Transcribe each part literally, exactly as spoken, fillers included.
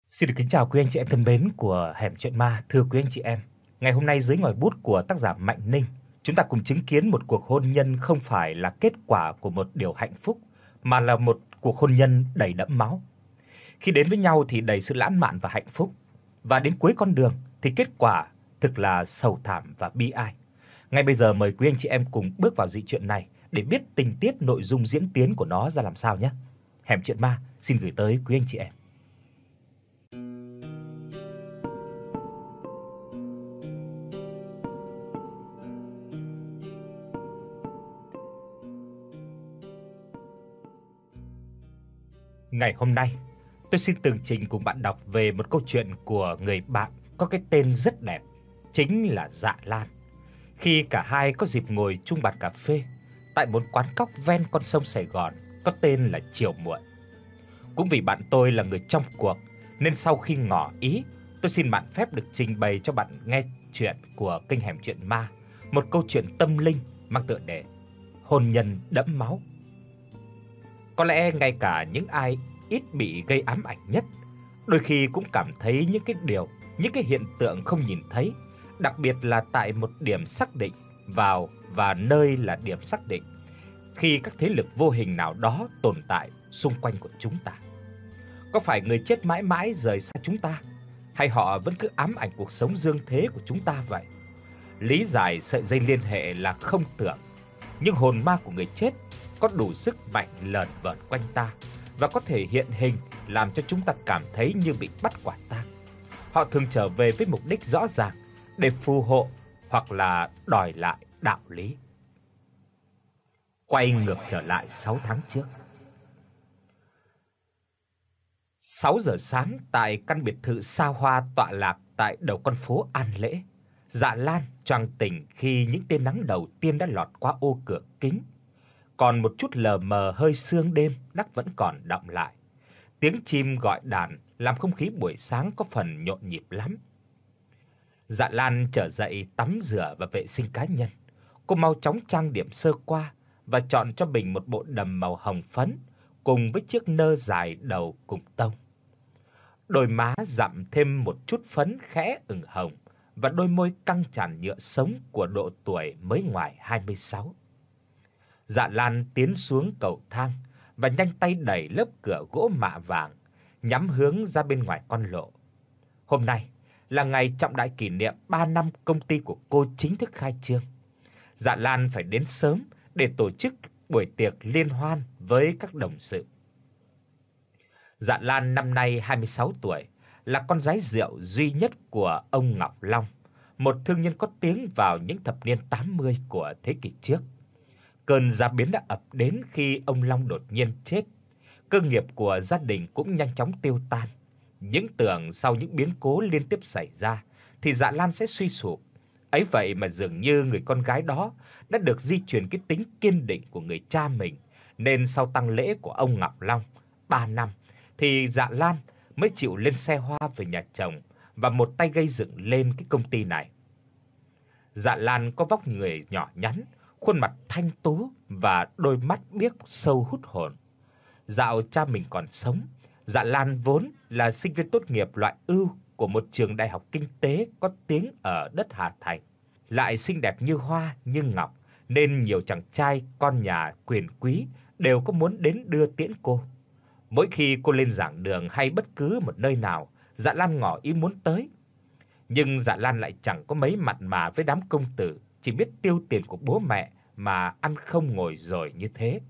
Xin được kính chào quý anh chị em thân mến của Hẻm Chuyện Ma. Thưa quý anh chị em, ngày hôm nay dưới ngòi bút của tác giả Mạnh Ninh, chúng ta cùng chứng kiến một cuộc hôn nhân không phải là kết quả của một điều hạnh phúc, mà là một cuộc hôn nhân đầy đẫm máu. Khi đến với nhau thì đầy sự lãng mạn và hạnh phúc, và đến cuối con đường thì kết quả thực là sầu thảm và bi ai. Ngay bây giờ mời quý anh chị em cùng bước vào dị truyện này để biết tình tiết nội dung diễn tiến của nó ra làm sao nhé. Hẻm Chuyện Ma xin gửi tới quý anh chị em. Ngày hôm nay, tôi xin tường trình cùng bạn đọc về một câu chuyện của người bạn có cái tên rất đẹp, chính là Dạ Lan. Khi cả hai có dịp ngồi chung bàn cà phê tại một quán cóc ven con sông Sài Gòn có tên là Chiều Muộn. Cũng vì bạn tôi là người trong cuộc nên sau khi ngỏ ý, tôi xin bạn phép được trình bày cho bạn nghe chuyện của kênh Hẻm Chuyện Ma, một câu chuyện tâm linh mang tựa đề Hôn nhân đẫm máu. Có lẽ ngay cả những ai ít bị gây ám ảnh nhất, đôi khi cũng cảm thấy những cái điều, những cái hiện tượng không nhìn thấy, đặc biệt là tại một điểm xác định vào và nơi là điểm xác định, khi các thế lực vô hình nào đó tồn tại xung quanh của chúng ta. Có phải người chết mãi mãi rời xa chúng ta, hay họ vẫn cứ ám ảnh cuộc sống dương thế của chúng ta vậy? Lý giải sợi dây liên hệ là không tưởng, nhưng hồn ma của người chết có đủ sức mạnh lờn vờn quanh ta và có thể hiện hình làm cho chúng ta cảm thấy như bị bắt quả tang. Họ thường trở về với mục đích rõ ràng để phù hộ hoặc là đòi lại đạo lý. Quay ngược trở lại sáu tháng trước. sáu giờ sáng tại căn biệt thự xa hoa tọa lạc tại đầu con phố An Lễ, Dạ Lan choàng tỉnh khi những tia nắng đầu tiên đã lọt qua ô cửa kính. Còn một chút lờ mờ hơi sương đêm đắc vẫn còn đọng lại. Tiếng chim gọi đàn làm không khí buổi sáng có phần nhộn nhịp lắm. Dạ Lan trở dậy tắm rửa và vệ sinh cá nhân. Cô mau chóng trang điểm sơ qua và chọn cho mình một bộ đầm màu hồng phấn cùng với chiếc nơ dài đầu cùng tông. Đôi má dặm thêm một chút phấn khẽ ửng hồng và đôi môi căng tràn nhựa sống của độ tuổi mới ngoài hai mươi sáu. Dạ Lan tiến xuống cầu thang và nhanh tay đẩy lớp cửa gỗ mạ vàng nhắm hướng ra bên ngoài con lộ. Hôm nay là ngày trọng đại kỷ niệm ba năm công ty của cô chính thức khai trương. Dạ Lan phải đến sớm để tổ chức buổi tiệc liên hoan với các đồng sự. Dạ Lan năm nay hai mươi sáu tuổi, là con gái rượu duy nhất của ông Ngọc Long, một thương nhân có tiếng vào những thập niên tám mươi của thế kỷ trước. Cơn giá biến đã ập đến khi ông Long đột nhiên chết. Cơ nghiệp của gia đình cũng nhanh chóng tiêu tan. Những tưởng sau những biến cố liên tiếp xảy ra thì Dạ Lan sẽ suy sụp. Ấy vậy mà dường như người con gái đó đã được di truyền cái tính kiên định của người cha mình, nên sau tang lễ của ông Ngọc Long ba năm thì Dạ Lan mới chịu lên xe hoa về nhà chồng và một tay gây dựng lên cái công ty này. Dạ Lan có vóc người nhỏ nhắn, khuôn mặt thanh tú và đôi mắt biếc sâu hút hồn. Dạo cha mình còn sống, Dạ Lan vốn là sinh viên tốt nghiệp loại ưu của một trường đại học kinh tế có tiếng ở đất Hà Thành, lại xinh đẹp như hoa như ngọc, nên nhiều chàng trai con nhà quyền quý đều có muốn đến đưa tiễn cô. Mỗi khi cô lên giảng đường hay bất cứ một nơi nào, Dạ Lan ngỏ ý muốn tới. Nhưng Dạ Lan lại chẳng có mấy mặn mà với đám công tử, chỉ biết tiêu tiền của bố mẹ mà ăn không ngồi rồi như thế.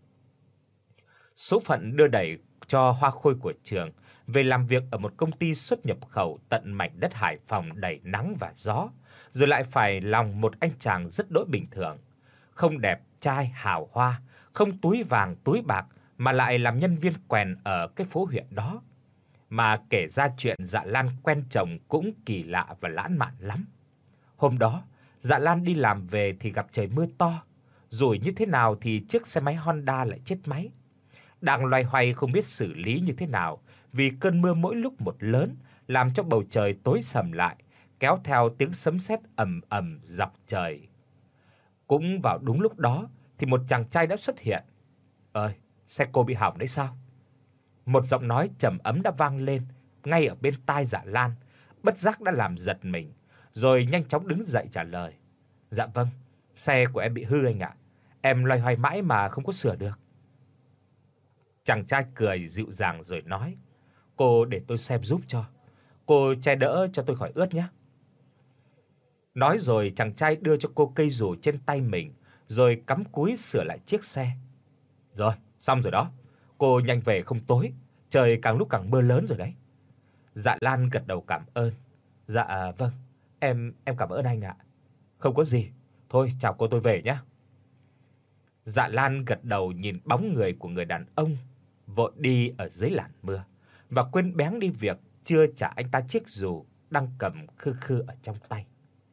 Số phận đưa đẩy cho hoa khôi của trường về làm việc ở một công ty xuất nhập khẩu tận mảnh đất Hải Phòng đầy nắng và gió, rồi lại phải lòng một anh chàng rất đỗi bình thường, không đẹp trai hào hoa, không túi vàng túi bạc mà lại làm nhân viên quèn ở cái phố huyện đó. Mà kể ra chuyện Dạ Lan quen chồng cũng kỳ lạ và lãng mạn lắm. Hôm đó, Dạ Lan đi làm về thì gặp trời mưa to, rồi như thế nào thì chiếc xe máy Honda lại chết máy. Đang loay hoay không biết xử lý như thế nào vì cơn mưa mỗi lúc một lớn, làm cho bầu trời tối sầm lại, kéo theo tiếng sấm sét ầm ầm dọc trời. Cũng vào đúng lúc đó thì một chàng trai đã xuất hiện. "Ơi, xe cô bị hỏng đấy sao?" Một giọng nói trầm ấm đã vang lên, ngay ở bên tai Dạ Lan, bất giác đã làm giật mình, rồi nhanh chóng đứng dậy trả lời: "Dạ vâng, xe của em bị hư anh ạ. Em loay hoay mãi mà không có sửa được." Chàng trai cười dịu dàng rồi nói: "Cô để tôi xem giúp cho. Cô che đỡ cho tôi khỏi ướt nhé." Nói rồi chàng trai đưa cho cô cây dù trên tay mình, rồi cắm cúi sửa lại chiếc xe. "Rồi, xong rồi đó. Cô nhanh về không tối, trời càng lúc càng mưa lớn rồi đấy." Dạ Lan gật đầu cảm ơn. "Dạ vâng, em em cảm ơn anh ạ." "Không có gì. Thôi chào cô, tôi về nhé." Dạ Lan gật đầu nhìn bóng người của người đàn ông vội đi ở dưới làn mưa và quên béng đi việc chưa trả anh ta chiếc dù đang cầm khư khư ở trong tay.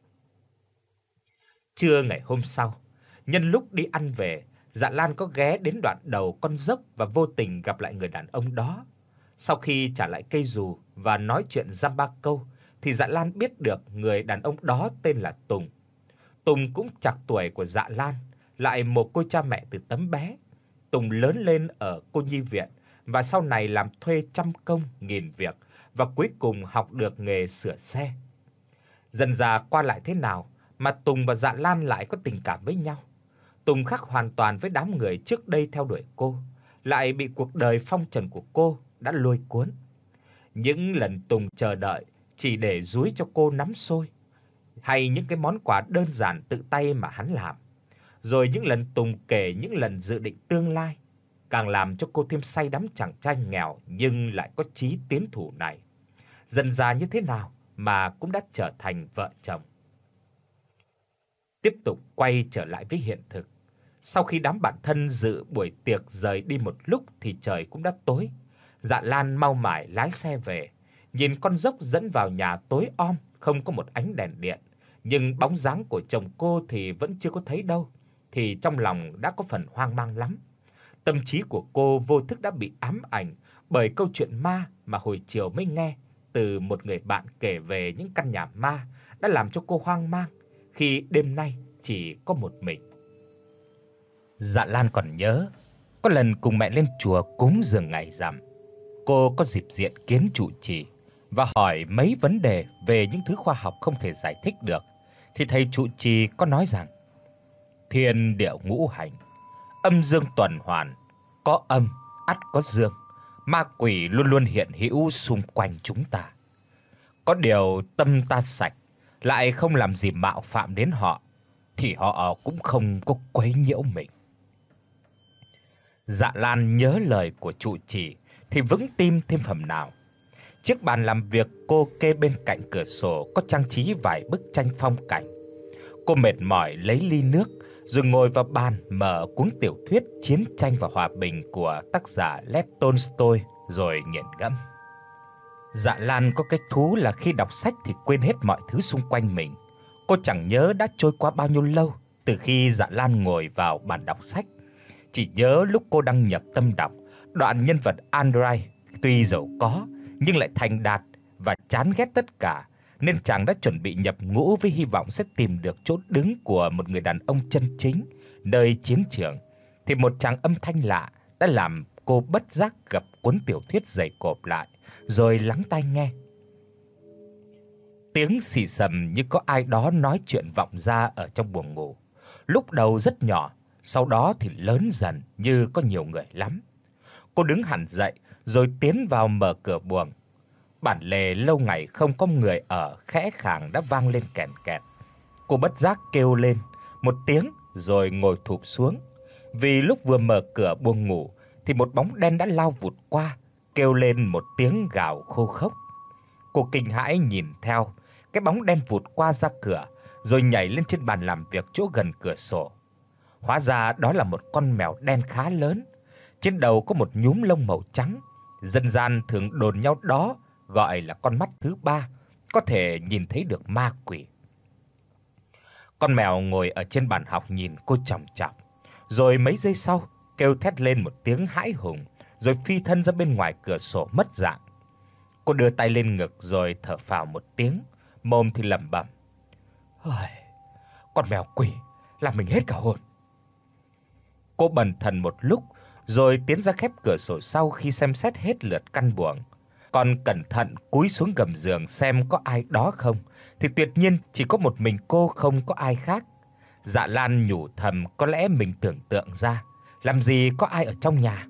Trưa ngày hôm sau, nhân lúc đi ăn về, Dạ Lan có ghé đến đoạn đầu con dốc và vô tình gặp lại người đàn ông đó. Sau khi trả lại cây dù và nói chuyện dăm ba câu thì Dạ Lan biết được người đàn ông đó tên là Tùng. Tùng cũng trạc tuổi của Dạ Lan, lại mồ côi cha mẹ từ tấm bé. Tùng lớn lên ở cô nhi viện và sau này làm thuê trăm công nghìn việc và cuối cùng học được nghề sửa xe. Dần dà qua lại thế nào mà Tùng và Dạ Lan lại có tình cảm với nhau. Tùng khác hoàn toàn với đám người trước đây theo đuổi cô, lại bị cuộc đời phong trần của cô đã lôi cuốn. Những lần Tùng chờ đợi chỉ để dúi cho cô nắm xôi, hay những cái món quà đơn giản tự tay mà hắn làm. Rồi những lần Tùng kể những lần dự định tương lai, càng làm cho cô thêm say đắm chàng trai nghèo nhưng lại có chí tiến thủ này. Dần dà như thế nào mà cũng đã trở thành vợ chồng. Tiếp tục quay trở lại với hiện thực. Sau khi đám bạn thân dự buổi tiệc rời đi một lúc thì trời cũng đã tối. Dạ Lan mau mải lái xe về, nhìn con dốc dẫn vào nhà tối om, không có một ánh đèn điện, nhưng bóng dáng của chồng cô thì vẫn chưa có thấy đâu, thì trong lòng đã có phần hoang mang lắm. Tâm trí của cô vô thức đã bị ám ảnh bởi câu chuyện ma mà hồi chiều mới nghe từ một người bạn kể về những căn nhà ma đã làm cho cô hoang mang khi đêm nay chỉ có một mình. Dạ Lan còn nhớ, có lần cùng mẹ lên chùa cúng dường ngày rằm, cô có dịp diện kiến trụ trì và hỏi mấy vấn đề về những thứ khoa học không thể giải thích được, thì thầy trụ trì có nói rằng thiên địa ngũ hành, âm dương tuần hoàn, có âm ắt có dương, ma quỷ luôn luôn hiện hữu xung quanh chúng ta. Có điều tâm ta sạch, lại không làm gì mạo phạm đến họ, thì họ cũng không có quấy nhiễu mình. Dạ Lan nhớ lời của trụ trì thì vững tim thêm phần nào. Chiếc bàn làm việc cô kê bên cạnh cửa sổ có trang trí vài bức tranh phong cảnh. Cô mệt mỏi lấy ly nước rồi ngồi vào bàn mở cuốn tiểu thuyết Chiến tranh và hòa bình của tác giả Lev Tolstoy rồi nghiền ngẫm. Dạ Lan có cái thú là khi đọc sách thì quên hết mọi thứ xung quanh mình. Cô chẳng nhớ đã trôi qua bao nhiêu lâu từ khi Dạ Lan ngồi vào bàn đọc sách. Chỉ nhớ lúc cô đang nhập tâm đọc, đoạn nhân vật Andrei tuy giàu có nhưng lại thành đạt và chán ghét tất cả, nên chàng đã chuẩn bị nhập ngũ với hy vọng sẽ tìm được chỗ đứng của một người đàn ông chân chính nơi chiến trường, thì một tràng âm thanh lạ đã làm cô bất giác gập cuốn tiểu thuyết dày cộp lại, rồi lắng tai nghe. Tiếng xì xầm như có ai đó nói chuyện vọng ra ở trong buồng ngủ. Lúc đầu rất nhỏ, sau đó thì lớn dần như có nhiều người lắm. Cô đứng hẳn dậy rồi tiến vào mở cửa buồng. Bản lề lâu ngày không có người ở khẽ khàng đã vang lên kèn kẹt. Cô bất giác kêu lên một tiếng rồi ngồi thụp xuống. Vì lúc vừa mở cửa buồng ngủ thì một bóng đen đã lao vụt qua, kêu lên một tiếng gào khô khốc. Cô kinh hãi nhìn theo, cái bóng đen vụt qua ra cửa rồi nhảy lên trên bàn làm việc chỗ gần cửa sổ. Hóa ra đó là một con mèo đen khá lớn, trên đầu có một nhúm lông màu trắng, dân gian thường đồn nhau đó gọi là con mắt thứ ba, có thể nhìn thấy được ma quỷ. Con mèo ngồi ở trên bàn học nhìn cô chằm chằm, rồi mấy giây sau kêu thét lên một tiếng hãi hùng, rồi phi thân ra bên ngoài cửa sổ mất dạng. Cô đưa tay lên ngực rồi thở phào một tiếng, mồm thì lẩm bẩm: "Ôi, con mèo quỷ làm mình hết cả hồn." Cô bần thần một lúc rồi tiến ra khép cửa sổ sau khi xem xét hết lượt căn buồng. Còn cẩn thận cúi xuống gầm giường xem có ai đó không, thì tuyệt nhiên chỉ có một mình cô, không có ai khác. Dạ Lan nhủ thầm có lẽ mình tưởng tượng ra, làm gì có ai ở trong nhà.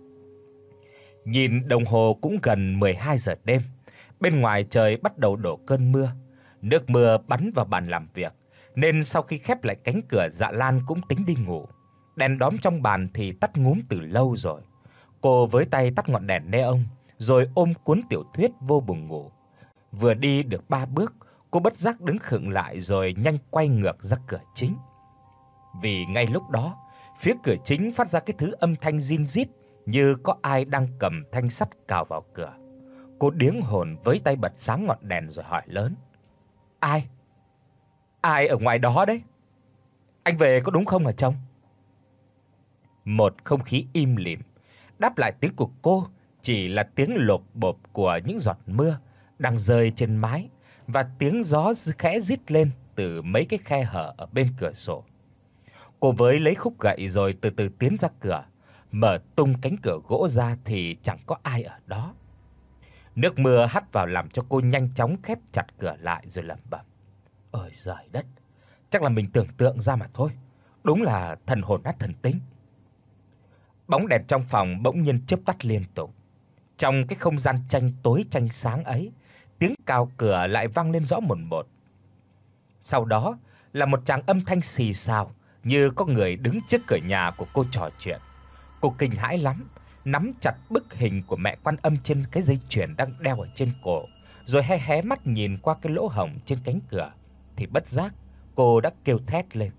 Nhìn đồng hồ cũng gần mười hai giờ đêm, bên ngoài trời bắt đầu đổ cơn mưa. Nước mưa bắn vào bàn làm việc, nên sau khi khép lại cánh cửa, Dạ Lan cũng tính đi ngủ. Đèn đóm trong bàn thì tắt ngúm từ lâu rồi. Cô với tay tắt ngọn đèn neon, rồi ôm cuốn tiểu thuyết vô buồng ngủ. Vừa đi được ba bước, cô bất giác đứng khựng lại rồi nhanh quay ngược ra cửa chính. Vì ngay lúc đó, phía cửa chính phát ra cái thứ âm thanh rin rít như có ai đang cầm thanh sắt cào vào cửa. Cô điếng hồn với tay bật sáng ngọn đèn rồi hỏi lớn: "Ai? Ai ở ngoài đó đấy? Anh về có đúng không hả chồng?" Một không khí im lìm, đáp lại tiếng của cô chỉ là tiếng lộp bộp của những giọt mưa đang rơi trên mái và tiếng gió khẽ rít lên từ mấy cái khe hở ở bên cửa sổ. Cô với lấy khúc gậy rồi từ từ tiến ra cửa, mở tung cánh cửa gỗ ra thì chẳng có ai ở đó. Nước mưa hắt vào làm cho cô nhanh chóng khép chặt cửa lại rồi lẩm bẩm: "Ôi giời đất, chắc là mình tưởng tượng ra mà thôi, đúng là thần hồn nát thần tính." Bóng đèn trong phòng bỗng nhiên chớp tắt liên tục. Trong cái không gian tranh tối tranh sáng ấy, tiếng cào cửa lại vang lên rõ mồn một. Sau đó là một tràng âm thanh xì xào như có người đứng trước cửa nhà của cô trò chuyện. Cô kinh hãi lắm, nắm chặt bức hình của mẹ Quan Âm trên cái dây chuyền đang đeo ở trên cổ, rồi hé hé mắt nhìn qua cái lỗ hổng trên cánh cửa thì bất giác cô đã kêu thét lên.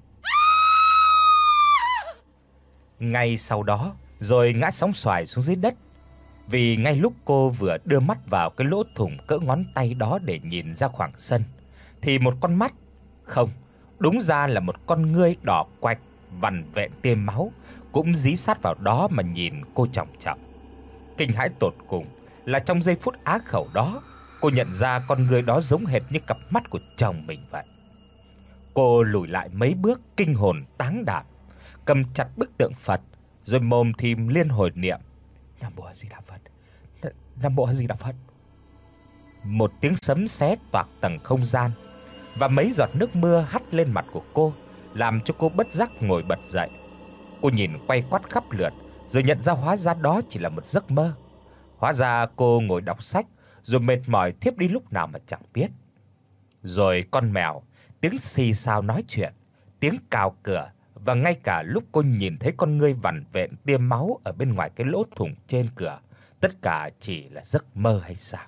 Ngay sau đó, rồi ngã sóng xoài xuống dưới đất. Vì ngay lúc cô vừa đưa mắt vào cái lỗ thủng cỡ ngón tay đó để nhìn ra khoảng sân, thì một con mắt, không, đúng ra là một con ngươi đỏ quạch, vằn vện tia máu cũng dí sát vào đó mà nhìn cô chòng chọc. Kinh hãi tột cùng là trong giây phút á khẩu đó, cô nhận ra con người đó giống hệt như cặp mắt của chồng mình vậy. Cô lùi lại mấy bước kinh hồn táng đảm, cầm chặt bức tượng Phật rồi mồm thì liên hồi niệm: "Nam Mô A Di Đà Phật, Nam Mô A Di Đà Phật." Một tiếng sấm sét toạc tầng không gian và mấy giọt nước mưa hắt lên mặt của cô, làm cho cô bất giác ngồi bật dậy. Cô nhìn quay quắt khắp lượt rồi nhận ra hóa ra đó chỉ là một giấc mơ. Hóa ra cô ngồi đọc sách rồi mệt mỏi thiếp đi lúc nào mà chẳng biết. Rồi con mèo, tiếng xì xào nói chuyện, tiếng cào cửa, và ngay cả lúc cô nhìn thấy con ngươi vằn vện tia máu ở bên ngoài cái lỗ thủng trên cửa, tất cả chỉ là giấc mơ hay sao?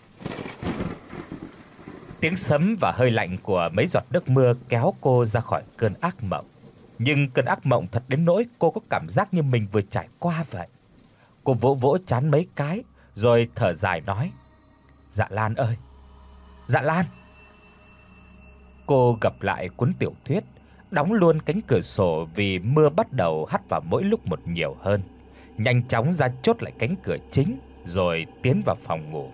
Tiếng sấm và hơi lạnh của mấy giọt nước mưa kéo cô ra khỏi cơn ác mộng. Nhưng cơn ác mộng thật đến nỗi cô có cảm giác như mình vừa trải qua vậy. Cô vỗ vỗ trán mấy cái rồi thở dài nói: "Dạ Lan ơi, Dạ Lan." Cô gập lại cuốn tiểu thuyết, đóng luôn cánh cửa sổ vì mưa bắt đầu hắt vào mỗi lúc một nhiều hơn. Nhanh chóng ra chốt lại cánh cửa chính rồi tiến vào phòng ngủ.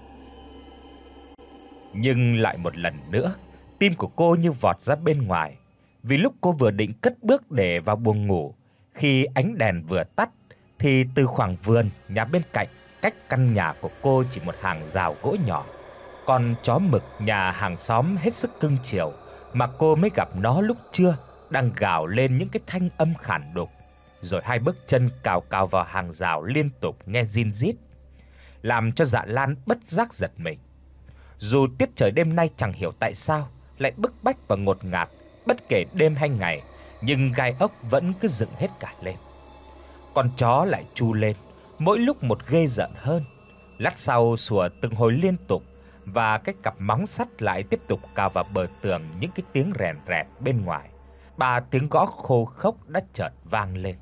Nhưng lại một lần nữa, tim của cô như vọt ra bên ngoài, vì lúc cô vừa định cất bước để vào buồng ngủ, khi ánh đèn vừa tắt thì từ khoảng vườn nhà bên cạnh, cách căn nhà của cô chỉ một hàng rào gỗ nhỏ, con chó mực nhà hàng xóm hết sức cưng chiều mà cô mới gặp nó lúc trưa đang gào lên những cái thanh âm khản đục, rồi hai bước chân cào cào vào hàng rào liên tục nghe rin rít, làm cho Dạ Lan bất giác giật mình. Dù tiết trời đêm nay chẳng hiểu tại sao lại bức bách và ngột ngạt, bất kể đêm hay ngày, nhưng gai ốc vẫn cứ dựng hết cả lên. Con chó lại tru lên, mỗi lúc một ghê rợn hơn. Lát sau sủa từng hồi liên tục, và cái cặp móng sắt lại tiếp tục cào vào bờ tường những cái tiếng rèn rẹt bên ngoài. Ba tiếng gõ khô khốc đã chợt vang lên.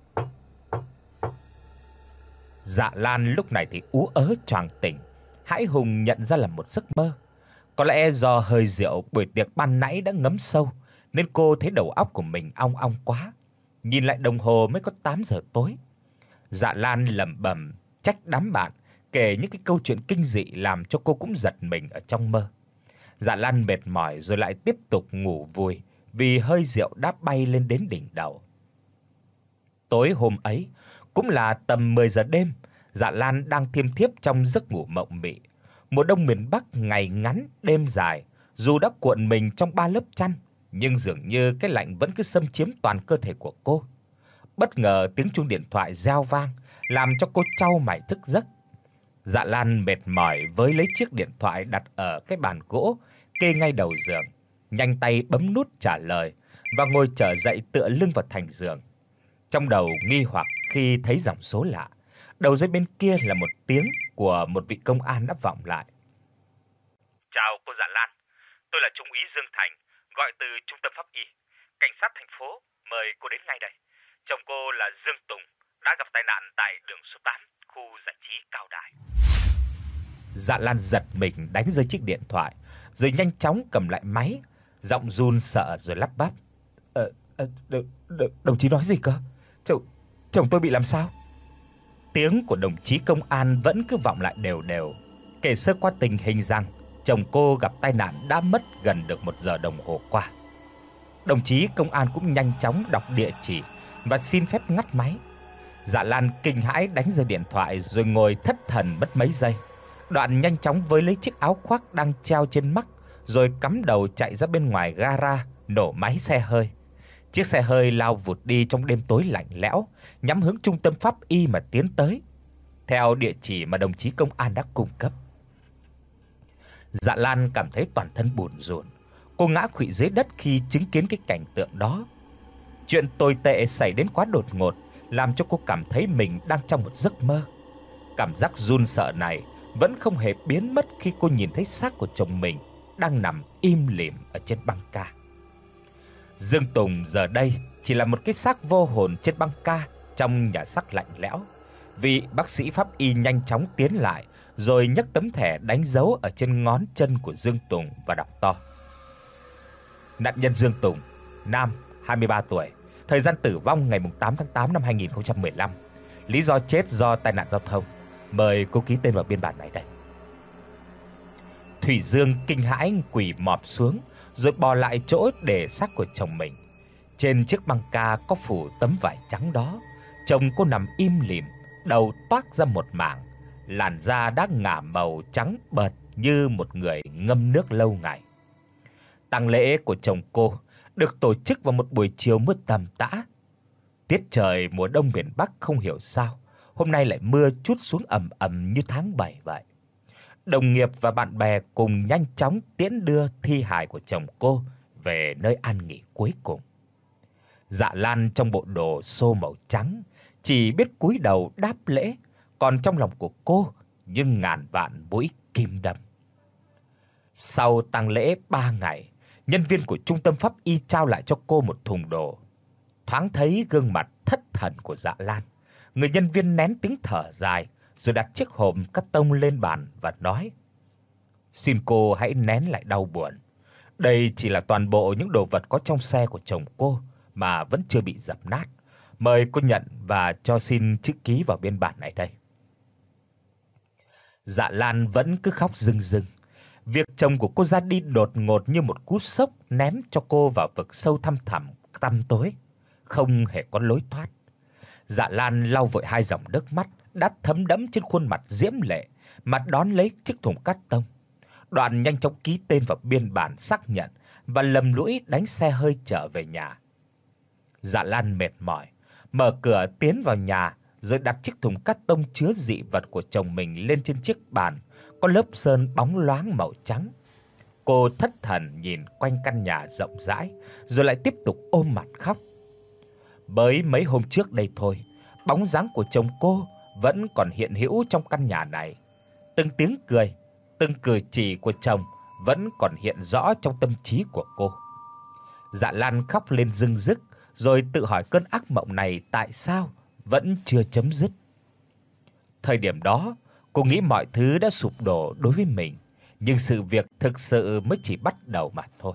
Dạ Lan lúc này thì ú ớ choàng tỉnh, hãi hùng nhận ra là một giấc mơ. Có lẽ do hơi rượu buổi tiệc ban nãy đã ngấm sâu nên cô thấy đầu óc của mình ong ong quá. Nhìn lại đồng hồ mới có tám giờ tối. Dạ Lan lẩm bẩm trách đám bạn kể những cái câu chuyện kinh dị làm cho cô cũng giật mình ở trong mơ. Dạ Lan mệt mỏi rồi lại tiếp tục ngủ vùi vì hơi rượu đã bay lên đến đỉnh đầu. Tối hôm ấy cũng là tầm mười giờ đêm, Dạ Lan đang thiêm thiếp trong giấc ngủ mộng mị. Mùa đông miền Bắc ngày ngắn đêm dài, dù đã cuộn mình trong ba lớp chăn, nhưng dường như cái lạnh vẫn cứ xâm chiếm toàn cơ thể của cô. Bất ngờ tiếng chuông điện thoại reo vang, làm cho cô chau mày thức giấc. Dạ Lan mệt mỏi với lấy chiếc điện thoại đặt ở cái bàn gỗ kê ngay đầu giường, nhanh tay bấm nút trả lời và ngồi trở dậy tựa lưng vào thành giường. Trong đầu nghi hoặc khi thấy dòng số lạ, đầu dây bên kia là một tiếng của một vị công an đã vọng lại. Chào cô Dạ Lan, tôi là Trung úy Dương Thành, gọi từ trung tâm pháp y. Cảnh sát thành phố mời cô đến ngay đây. Chồng cô là Dương Tùng đã gặp tai nạn tại đường số tám, khu giải trí Cao Đài. Dạ Lan giật mình đánh rơi chiếc điện thoại, rồi nhanh chóng cầm lại máy, giọng run sợ rồi lắp bắp. Ờ, ờ đ, đ, đồng chí nói gì cơ? Chồng chồng tôi bị làm sao? Tiếng của đồng chí công an vẫn cứ vọng lại đều đều, kể sơ qua tình hình rằng chồng cô gặp tai nạn đã mất gần được một giờ đồng hồ qua. Đồng chí công an cũng nhanh chóng đọc địa chỉ và xin phép ngắt máy. Dạ Lan kinh hãi đánh rơi điện thoại rồi ngồi thất thần mất mấy giây. Đoạn nhanh chóng với lấy chiếc áo khoác đang treo trên mắt, rồi cắm đầu chạy ra bên ngoài gara, nổ máy xe hơi. Chiếc xe hơi lao vụt đi trong đêm tối lạnh lẽo, nhắm hướng trung tâm pháp y mà tiến tới, theo địa chỉ mà đồng chí công an đã cung cấp. Dạ Lan cảm thấy toàn thân bủn rủn. Cô ngã khuỵu dưới đất khi chứng kiến cái cảnh tượng đó. Chuyện tồi tệ xảy đến quá đột ngột, làm cho cô cảm thấy mình đang trong một giấc mơ. Cảm giác run sợ này vẫn không hề biến mất khi cô nhìn thấy xác của chồng mình đang nằm im lìm ở trên băng ca. Dương Tùng giờ đây chỉ là một cái xác vô hồn trên băng ca trong nhà xác lạnh lẽo. Vị bác sĩ pháp y nhanh chóng tiến lại, rồi nhấc tấm thẻ đánh dấu ở trên ngón chân của Dương Tùng và đọc to: Nạn nhân Dương Tùng, nam, hai mươi ba tuổi, thời gian tử vong ngày tám tháng tám năm hai nghìn không trăm mười lăm, lý do chết do tai nạn giao thông. Mời cô ký tên vào biên bản này đây. Thủy Dương kinh hãi quỳ mọp xuống, rồi bò lại chỗ để xác của chồng mình. Trên chiếc băng ca có phủ tấm vải trắng đó, chồng cô nằm im lìm, đầu toát ra một mảng, làn da đã ngả màu trắng bợt như một người ngâm nước lâu ngày. Tang lễ của chồng cô được tổ chức vào một buổi chiều mưa tầm tã. Tiết trời mùa đông miền Bắc không hiểu sao hôm nay lại mưa trút xuống ầm ầm như tháng bảy vậy. Đồng nghiệp và bạn bè cùng nhanh chóng tiễn đưa thi hài của chồng cô về nơi an nghỉ cuối cùng. Dạ Lan trong bộ đồ xô màu trắng chỉ biết cúi đầu đáp lễ, còn trong lòng của cô nhưng ngàn vạn mũi kim đâm. Sau tang lễ ba ngày, nhân viên của trung tâm pháp y trao lại cho cô một thùng đồ. Thoáng thấy gương mặt thất thần của Dạ Lan, người nhân viên nén tiếng thở dài rồi đặt chiếc hộp cắt tông lên bàn và nói: "Xin cô hãy nén lại đau buồn. Đây chỉ là toàn bộ những đồ vật có trong xe của chồng cô mà vẫn chưa bị dập nát. Mời cô nhận và cho xin chữ ký vào biên bản này đây." Dạ Lan vẫn cứ khóc rưng rưng. Việc chồng của cô ra đi đột ngột như một cú sốc ném cho cô vào vực sâu thăm thẳm tăm tối, không hề có lối thoát. Dạ Lan lau vội hai dòng nước mắt đã thấm đẫm trên khuôn mặt diễm lệ mà đón lấy chiếc thùng cát tông. Đoạn nhanh chóng ký tên vào biên bản xác nhận và lầm lũi đánh xe hơi trở về nhà. Dạ Lan mệt mỏi, mở cửa tiến vào nhà rồi đặt chiếc thùng cát tông chứa dị vật của chồng mình lên trên chiếc bàn có lớp sơn bóng loáng màu trắng. Cô thất thần nhìn quanh căn nhà rộng rãi rồi lại tiếp tục ôm mặt khóc. Mới mấy hôm trước đây thôi, bóng dáng của chồng cô vẫn còn hiện hữu trong căn nhà này. Từng tiếng cười, từng cử chỉ của chồng vẫn còn hiện rõ trong tâm trí của cô. Dạ Lan khóc lên rưng rức rồi tự hỏi cơn ác mộng này tại sao vẫn chưa chấm dứt. Thời điểm đó, cô nghĩ mọi thứ đã sụp đổ đối với mình, nhưng sự việc thực sự mới chỉ bắt đầu mà thôi.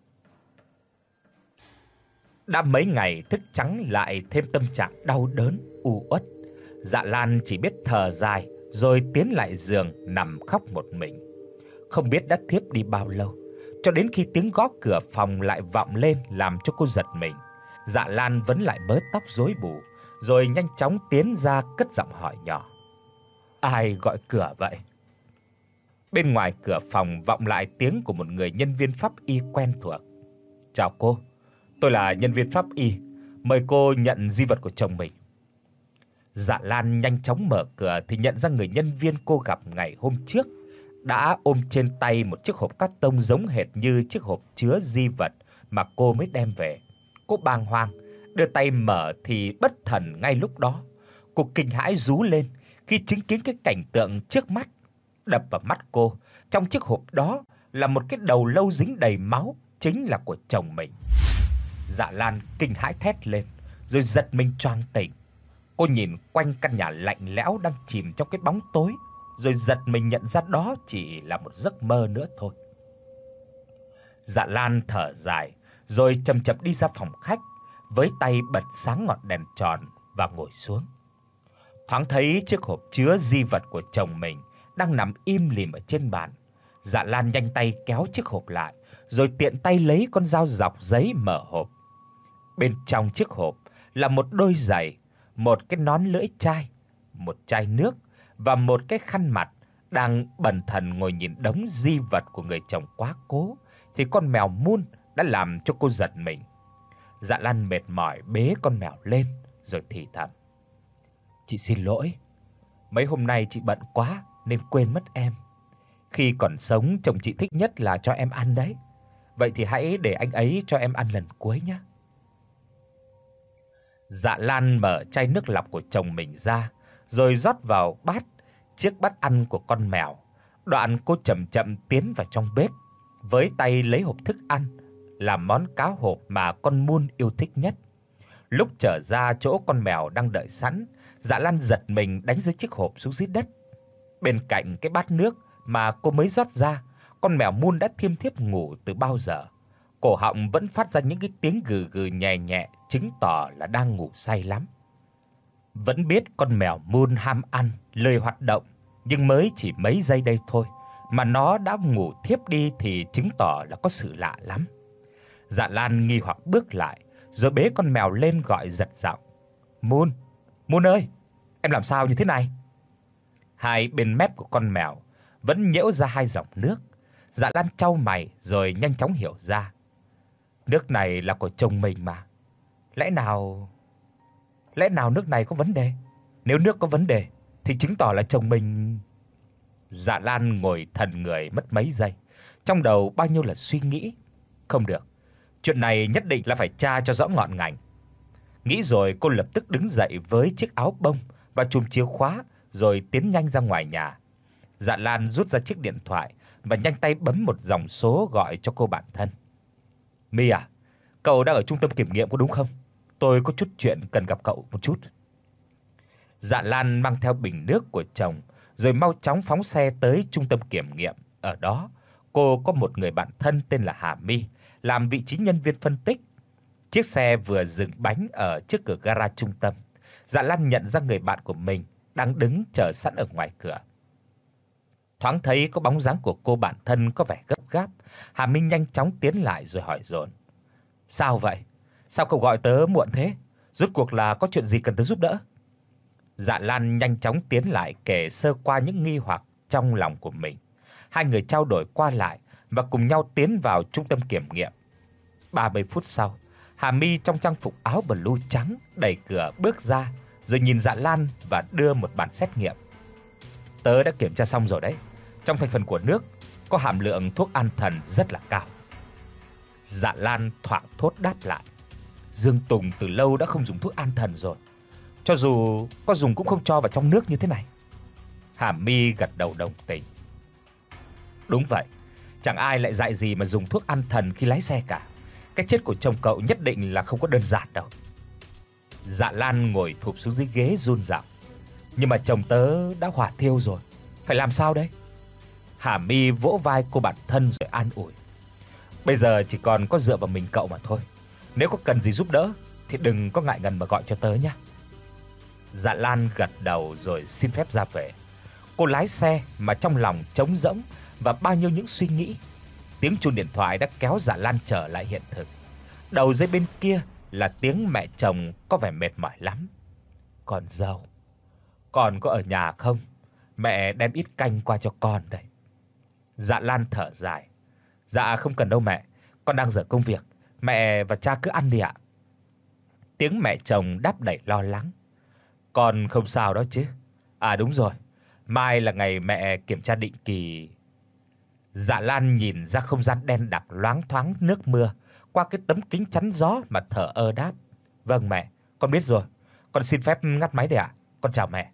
Đã mấy ngày thức trắng lại thêm tâm trạng đau đớn, u uất, Dạ Lan chỉ biết thở dài rồi tiến lại giường nằm khóc một mình. Không biết đã thiếp đi bao lâu, cho đến khi tiếng gõ cửa phòng lại vọng lên làm cho cô giật mình. Dạ Lan vẫn lại bớt tóc rối bù, rồi nhanh chóng tiến ra cất giọng hỏi nhỏ: Ai gọi cửa vậy? Bên ngoài cửa phòng vọng lại tiếng của một người nhân viên pháp y quen thuộc. "Chào cô, tôi là nhân viên pháp y, mời cô nhận di vật của chồng mình." Dạ Lan nhanh chóng mở cửa thì nhận ra người nhân viên cô gặp ngày hôm trước đã ôm trên tay một chiếc hộp cát tông giống hệt như chiếc hộp chứa di vật mà cô mới đem về. Cô bàng hoàng đưa tay mở thì bất thần ngay lúc đó, cô kinh hãi rú lên khi chứng kiến cái cảnh tượng trước mắt. Đập vào mắt cô, trong chiếc hộp đó là một cái đầu lâu dính đầy máu, chính là của chồng mình. Dạ Lan kinh hãi thét lên, rồi giật mình choàng tỉnh. Cô nhìn quanh căn nhà lạnh lẽo đang chìm trong cái bóng tối, rồi giật mình nhận ra đó chỉ là một giấc mơ nữa thôi. Dạ Lan thở dài, rồi chậm chậm đi ra phòng khách, với tay bật sáng ngọn đèn tròn và ngồi xuống. Thoáng thấy chiếc hộp chứa di vật của chồng mình đang nằm im lìm ở trên bàn. Dạ Lan nhanh tay kéo chiếc hộp lại, rồi tiện tay lấy con dao dọc giấy mở hộp. Bên trong chiếc hộp là một đôi giày, một cái nón lưỡi chai, một chai nước và một cái khăn mặt. Đang bần thần ngồi nhìn đống di vật của người chồng quá cố thì con mèo Moon đã làm cho cô giật mình. Dạ Lan mệt mỏi bế con mèo lên rồi thì thầm: "Chị xin lỗi, mấy hôm nay chị bận quá nên quên mất em. Khi còn sống chồng chị thích nhất là cho em ăn đấy. Vậy thì hãy để anh ấy cho em ăn lần cuối nhé." Dạ Lan mở chai nước lọc của chồng mình ra, rồi rót vào bát, chiếc bát ăn của con mèo. Đoạn cô chậm chậm tiến vào trong bếp, với tay lấy hộp thức ăn, làm món cá hộp mà con Moon yêu thích nhất. Lúc trở ra chỗ con mèo đang đợi sẵn, Dạ Lan giật mình đánh rơi chiếc hộp xuống dưới đất. Bên cạnh cái bát nước mà cô mới rót ra, con mèo Moon đã thiêm thiếp ngủ từ bao giờ. Cổ họng vẫn phát ra những cái tiếng gừ gừ nhẹ nhẹ, chứng tỏ là đang ngủ say lắm. Vẫn biết con mèo Moon ham ăn, lười hoạt động, nhưng mới chỉ mấy giây đây thôi mà nó đã ngủ thiếp đi thì chứng tỏ là có sự lạ lắm. Dạ Lan nghi hoặc bước lại, rồi bế con mèo lên gọi giật giọng: "Moon, Moon ơi, em làm sao như thế này?" Hai bên mép của con mèo vẫn nhễu ra hai dòng nước. Dạ Lan chau mày rồi nhanh chóng hiểu ra. Nước này là của chồng mình mà. Lẽ nào lẽ nào nước này có vấn đề? Nếu nước có vấn đề thì chứng tỏ là chồng mình. Dạ Lan ngồi thần người mất mấy giây, trong đầu bao nhiêu là suy nghĩ. Không được, chuyện này nhất định là phải tra cho rõ ngọn ngành. Nghĩ rồi cô lập tức đứng dậy với chiếc áo bông và chùm chìa khóa rồi tiến nhanh ra ngoài nhà. Dạ Lan rút ra chiếc điện thoại và nhanh tay bấm một dòng số gọi cho cô bạn thân. "My à, cậu đang ở trung tâm kiểm nghiệm có đúng không? Tôi có chút chuyện cần gặp cậu một chút." Dạ Lan mang theo bình nước của chồng rồi mau chóng phóng xe tới trung tâm kiểm nghiệm. Ở đó, cô có một người bạn thân tên là Hà My, làm vị trí nhân viên phân tích. Chiếc xe vừa dừng bánh ở trước cửa gara trung tâm. Dạ Lan nhận ra người bạn của mình đang đứng chờ sẵn ở ngoài cửa. Thoáng thấy có bóng dáng của cô bạn thân có vẻ gấp gáp, Hà Minh nhanh chóng tiến lại rồi hỏi dồn: "Sao vậy? Sao cậu gọi tớ muộn thế? Rốt cuộc là có chuyện gì cần tớ giúp đỡ?" Dạ Lan nhanh chóng tiến lại kể sơ qua những nghi hoặc trong lòng của mình. Hai người trao đổi qua lại và cùng nhau tiến vào trung tâm kiểm nghiệm. ba mươi phút sau, Hà My trong trang phục áo blue trắng đẩy cửa bước ra, rồi nhìn Dạ Lan và đưa một bản xét nghiệm. "Tớ đã kiểm tra xong rồi đấy. Trong thành phần của nước có hàm lượng thuốc an thần rất là cao." Dạ Lan thoáng thốt đáp lại: "Dương Tùng từ lâu đã không dùng thuốc an thần rồi. Cho dù có dùng cũng không cho vào trong nước như thế này." Hà My gật đầu đồng tình. "Đúng vậy, chẳng ai lại dạy gì mà dùng thuốc an thần khi lái xe cả. Cái chết của chồng cậu nhất định là không có đơn giản đâu." Dạ Lan ngồi thụp xuống dưới ghế run rẩy. "Nhưng mà chồng tớ đã hỏa thiêu rồi, phải làm sao đây?" Hà My vỗ vai cô bạn thân rồi an ủi: "Bây giờ chỉ còn có dựa vào mình cậu mà thôi. Nếu có cần gì giúp đỡ thì đừng có ngại ngần mà gọi cho tớ nhé." Dạ Lan gật đầu rồi xin phép ra về. Cô lái xe mà trong lòng trống rỗng và bao nhiêu những suy nghĩ. Tiếng chuông điện thoại đã kéo Dạ Lan trở lại hiện thực. Đầu dây bên kia là tiếng mẹ chồng có vẻ mệt mỏi lắm: "Con dâu, con có ở nhà không? Mẹ đem ít canh qua cho con đây." Dạ Lan thở dài. "Dạ không cần đâu mẹ, con đang dở công việc, mẹ và cha cứ ăn đi ạ." Tiếng mẹ chồng đáp đầy lo lắng. "Con không sao đó chứ? À đúng rồi, mai là ngày mẹ kiểm tra định kỳ." Dạ Lan nhìn ra không gian đen đặc loáng thoáng nước mưa qua cái tấm kính chắn gió mà thở ơ đáp: "Vâng mẹ, con biết rồi. Con xin phép ngắt máy đây ạ. Con chào mẹ."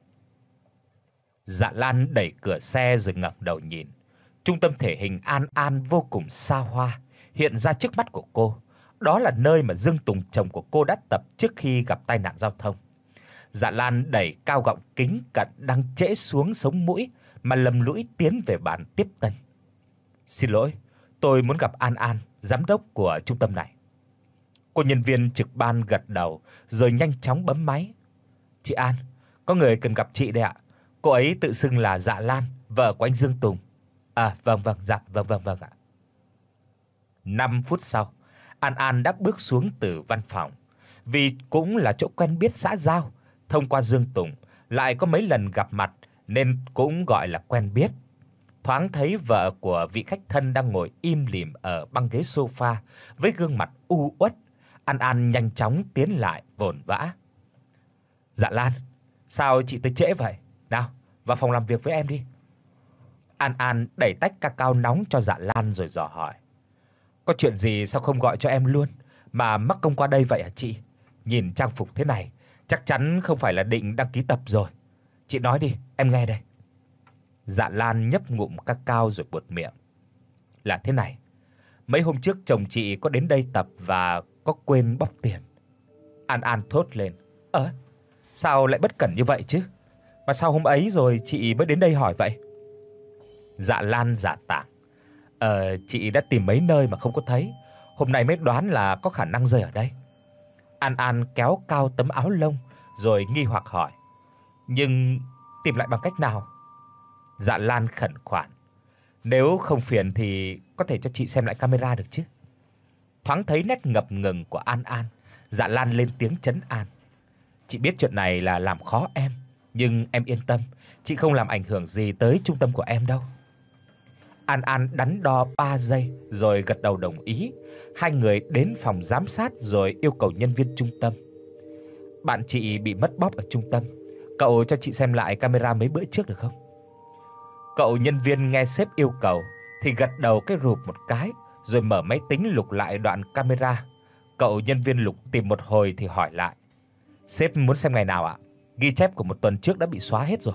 Dạ Lan đẩy cửa xe rồi ngẩng đầu nhìn. Trung tâm thể hình An An vô cùng xa hoa hiện ra trước mắt của cô. Đó là nơi mà Dương Tùng chồng của cô đã tập trước khi gặp tai nạn giao thông. Dạ Lan đẩy cao gọng kính cận đang trễ xuống sống mũi mà lầm lũi tiến về bàn tiếp tân. "Xin lỗi, tôi muốn gặp An An, giám đốc của trung tâm này." Cô nhân viên trực ban gật đầu rồi nhanh chóng bấm máy. "Chị An, có người cần gặp chị đây ạ. Cô ấy tự xưng là Dạ Lan, vợ của anh Dương Tùng." "À vâng vâng, dạ vâng vâng vâng ạ." năm phút sau, An An đã bước xuống từ văn phòng. Vì cũng là chỗ quen biết xã giao, thông qua Dương Tùng lại có mấy lần gặp mặt nên cũng gọi là quen biết. Thoáng thấy vợ của vị khách thân đang ngồi im lìm ở băng ghế sofa với gương mặt u uất, An An nhanh chóng tiến lại vồn vã. "Dạ Lan, sao chị tới trễ vậy? Nào, vào phòng làm việc với em đi." An An đẩy tách cacao nóng cho Dạ Lan rồi dò hỏi: "Có chuyện gì sao không gọi cho em luôn mà mắc công qua đây vậy hả chị? Nhìn trang phục thế này, chắc chắn không phải là định đăng ký tập rồi. Chị nói đi, em nghe đây." Dạ Lan nhấp ngụm cacao rồi buột miệng. "Là thế này, mấy hôm trước chồng chị có đến đây tập và có quên bóc tiền." An An thốt lên: "Ơ, sao lại bất cẩn như vậy chứ? Mà sao hôm ấy rồi chị mới đến đây hỏi vậy?" Dạ Lan giả tảng: "Ờ, chị đã tìm mấy nơi mà không có thấy, hôm nay mới đoán là có khả năng rơi ở đây." An An kéo cao tấm áo lông rồi nghi hoặc hỏi: "Nhưng tìm lại bằng cách nào?" Dạ Lan khẩn khoản: "Nếu không phiền thì có thể cho chị xem lại camera được chứ?" Thoáng thấy nét ngập ngừng của An An, Dạ Lan lên tiếng trấn an: "Chị biết chuyện này là làm khó em, nhưng em yên tâm, chị không làm ảnh hưởng gì tới trung tâm của em đâu." An An đắn đo ba giây rồi gật đầu đồng ý. Hai người đến phòng giám sát rồi yêu cầu nhân viên trung tâm: "Bạn chị bị mất bóp ở trung tâm, cậu cho chị xem lại camera mấy bữa trước được không?" Cậu nhân viên nghe sếp yêu cầu thì gật đầu cái rụp một cái rồi mở máy tính lục lại đoạn camera. Cậu nhân viên lục tìm một hồi thì hỏi lại: "Sếp muốn xem ngày nào ạ? Ghi chép của một tuần trước đã bị xóa hết rồi."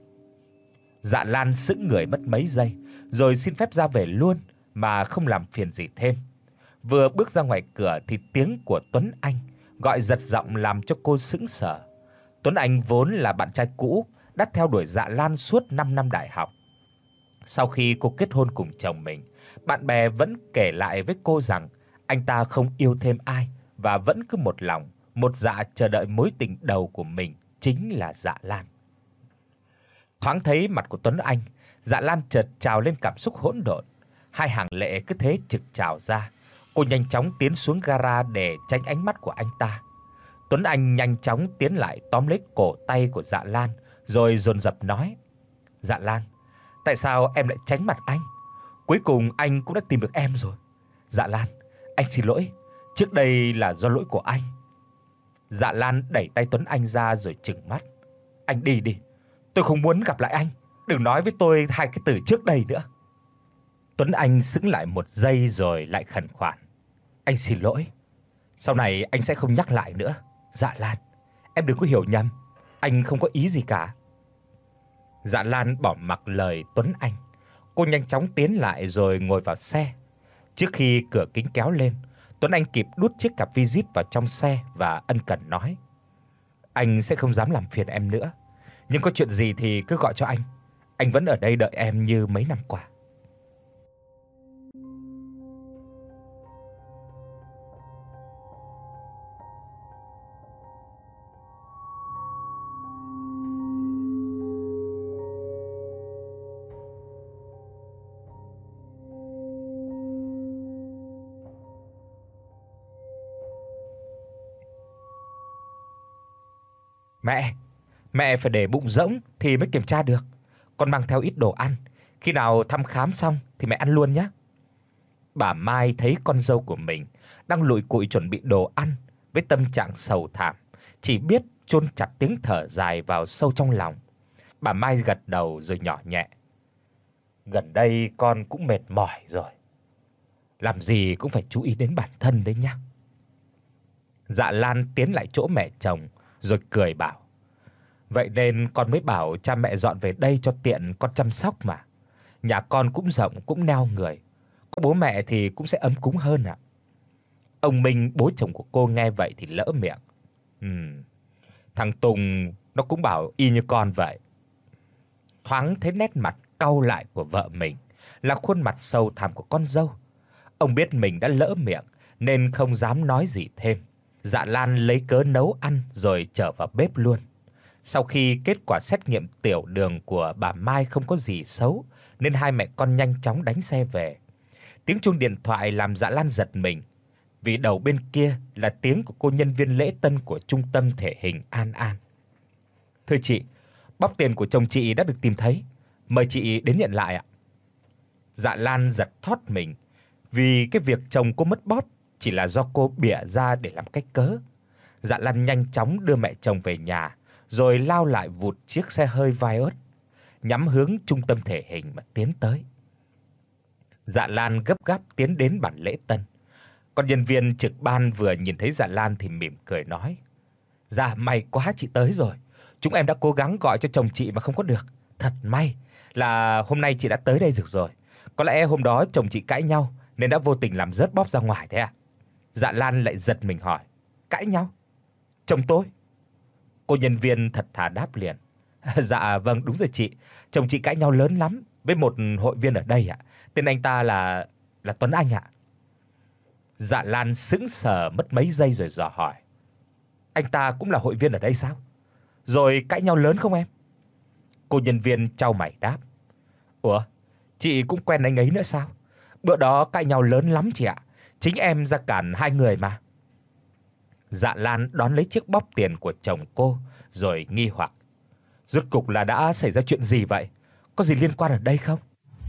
Dạ Lan sững người mất mấy giây rồi xin phép ra về luôn mà không làm phiền gì thêm. Vừa bước ra ngoài cửa thì tiếng của Tuấn Anh gọi giật giọng làm cho cô sững sờ. Tuấn Anh vốn là bạn trai cũ đã theo đuổi Dạ Lan suốt năm năm đại học. Sau khi cô kết hôn cùng chồng mình, bạn bè vẫn kể lại với cô rằng anh ta không yêu thêm ai và vẫn cứ một lòng, một dạ chờ đợi mối tình đầu của mình chính là Dạ Lan. Thoáng thấy mặt của Tuấn Anh, Dạ Lan chợt trào lên cảm xúc hỗn độn, hai hàng lệ cứ thế trực trào ra. Cô nhanh chóng tiến xuống gara để tránh ánh mắt của anh ta. Tuấn Anh nhanh chóng tiến lại tóm lấy cổ tay của Dạ Lan rồi dồn dập nói: "Dạ Lan, tại sao em lại tránh mặt anh? Cuối cùng anh cũng đã tìm được em rồi. Dạ Lan, anh xin lỗi, trước đây là do lỗi của anh." Dạ Lan đẩy tay Tuấn Anh ra rồi trừng mắt: "Anh đi đi, tôi không muốn gặp lại anh, đừng nói với tôi hai cái từ trước đây nữa." Tuấn Anh sững lại một giây rồi lại khẩn khoản: "Anh xin lỗi, sau này anh sẽ không nhắc lại nữa. Dạ Lan, em đừng có hiểu nhầm, anh không có ý gì cả." Dạ Lan bỏ mặc lời Tuấn Anh, cô nhanh chóng tiến lại rồi ngồi vào xe. Trước khi cửa kính kéo lên, Tuấn Anh kịp đút chiếc cặp visit vào trong xe và ân cần nói: "Anh sẽ không dám làm phiền em nữa, nhưng có chuyện gì thì cứ gọi cho anh. Anh vẫn ở đây đợi em như mấy năm qua." "Mẹ, mẹ phải để bụng rỗng thì mới kiểm tra được. con mang theo ít đồ ăn, khi nào thăm khám xong thì mẹ ăn luôn nhé." Bà Mai thấy con dâu của mình đang lủi củi chuẩn bị đồ ăn với tâm trạng sầu thảm, chỉ biết chôn chặt tiếng thở dài vào sâu trong lòng. Bà Mai gật đầu rồi nhỏ nhẹ: "Gần đây con cũng mệt mỏi rồi. Làm gì cũng phải chú ý đến bản thân đấy nhá." Dạ Lan tiến lại chỗ mẹ chồng rồi cười bảo: "Vậy nên con mới bảo cha mẹ dọn về đây cho tiện con chăm sóc mà. Nhà con cũng rộng cũng neo người, có bố mẹ thì cũng sẽ ấm cúng hơn ạ." Ông Minh, bố chồng của cô nghe vậy thì lỡ miệng: "Ừm, thằng Tùng nó cũng bảo y như con vậy." Thoáng thấy nét mặt cau lại của vợ mình là khuôn mặt sâu thẳm của con dâu. Ông biết mình đã lỡ miệng nên không dám nói gì thêm. Dạ Lan lấy cớ nấu ăn rồi trở vào bếp luôn. Sau khi kết quả xét nghiệm tiểu đường của bà Mai không có gì xấu nên hai mẹ con nhanh chóng đánh xe về. Tiếng chuông điện thoại làm Dạ Lan giật mình, vì đầu bên kia là tiếng của cô nhân viên lễ tân của trung tâm thể hình An An. "Thưa chị, bóc tiền của chồng chị đã được tìm thấy, mời chị đến nhận lại ạ." Dạ Lan giật thót mình, vì cái việc chồng cô mất bóp chỉ là do cô bịa ra để làm cách cớ. Dạ Lan nhanh chóng đưa mẹ chồng về nhà, rồi lao lại vụt chiếc xe hơi Vios, nhắm hướng trung tâm thể hình mà tiến tới. Dạ Lan gấp gáp tiến đến bàn lễ tân. Con nhân viên trực ban vừa nhìn thấy Dạ Lan thì mỉm cười nói: "Dạ may quá chị tới rồi. Chúng em đã cố gắng gọi cho chồng chị mà không có được. Thật may là hôm nay chị đã tới đây được rồi. Có lẽ hôm đó chồng chị cãi nhau nên đã vô tình làm rớt bóp ra ngoài đấy ạ." Dạ Lan lại giật mình hỏi: "Cãi nhau? Chồng tôi?" Cô nhân viên thật thà đáp liền: "Dạ vâng, đúng rồi chị. Chồng chị cãi nhau lớn lắm với một hội viên ở đây ạ. Tên anh ta là là Tuấn Anh ạ." Dạ Lan sững sờ mất mấy giây rồi dò hỏi: "Anh ta cũng là hội viên ở đây sao? Rồi cãi nhau lớn không em?" Cô nhân viên chau mày đáp: "Ủa, chị cũng quen anh ấy nữa sao? Bữa đó cãi nhau lớn lắm chị ạ. Chính em ra cản hai người mà." Dạ Lan đón lấy chiếc bóp tiền của chồng cô rồi nghi hoặc: "Rốt cục là đã xảy ra chuyện gì vậy? Có gì liên quan ở đây không?"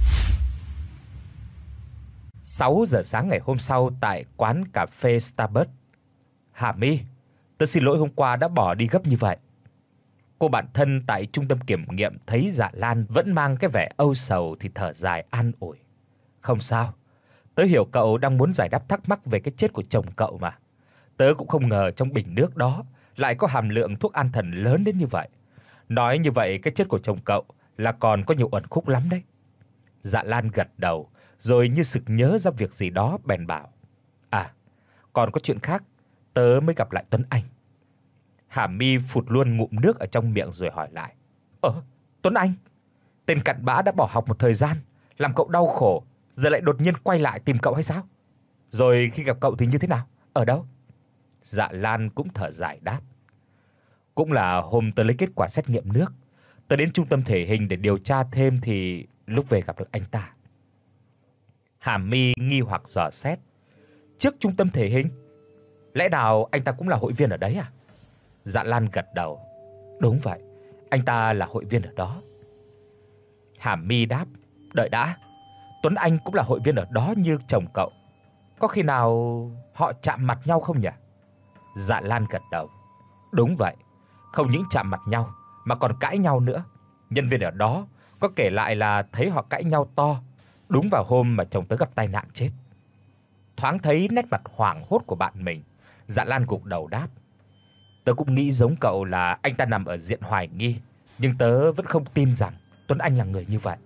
sáu giờ sáng ngày hôm sau tại quán cà phê Starbucks. "Hà My, tớ xin lỗi hôm qua đã bỏ đi gấp như vậy." Cô bạn thân tại trung tâm kiểm nghiệm thấy Dạ Lan vẫn mang cái vẻ âu sầu thì thở dài an ủi: "Không sao, tớ hiểu cậu đang muốn giải đáp thắc mắc về cái chết của chồng cậu mà. Tớ cũng không ngờ trong bình nước đó lại có hàm lượng thuốc an thần lớn đến như vậy. Nói như vậy cái chết của chồng cậu là còn có nhiều uẩn khúc lắm đấy." Dạ Lan gật đầu, rồi như sực nhớ ra việc gì đó bèn bảo: "À, còn có chuyện khác, tớ mới gặp lại Tuấn Anh." Hà My phụt luôn ngụm nước ở trong miệng rồi hỏi lại: "Ờ, Tuấn Anh? Tên cặn bã đã bỏ học một thời gian, làm cậu đau khổ, giờ lại đột nhiên quay lại tìm cậu hay sao? Rồi khi gặp cậu thì như thế nào? Ở đâu?" Dạ Lan cũng thở dài đáp: "Cũng là hôm tớ lấy kết quả xét nghiệm nước, tớ đến trung tâm thể hình để điều tra thêm thì lúc về gặp được anh ta." Hà My nghi hoặc dò xét: "Trước trung tâm thể hình? Lẽ nào anh ta cũng là hội viên ở đấy à?" Dạ Lan gật đầu: "Đúng vậy, anh ta là hội viên ở đó." Hà My đáp: "Đợi đã, Tuấn Anh cũng là hội viên ở đó như chồng cậu, có khi nào họ chạm mặt nhau không nhỉ?" Dạ Lan gật đầu: "Đúng vậy, không những chạm mặt nhau mà còn cãi nhau nữa. Nhân viên ở đó có kể lại là thấy họ cãi nhau to đúng vào hôm mà chồng tớ gặp tai nạn chết." Thoáng thấy nét mặt hoảng hốt của bạn mình, Dạ Lan gục đầu đáp: "Tớ cũng nghĩ giống cậu là anh ta nằm ở diện hoài nghi, nhưng tớ vẫn không tin rằng Tuấn Anh là người như vậy."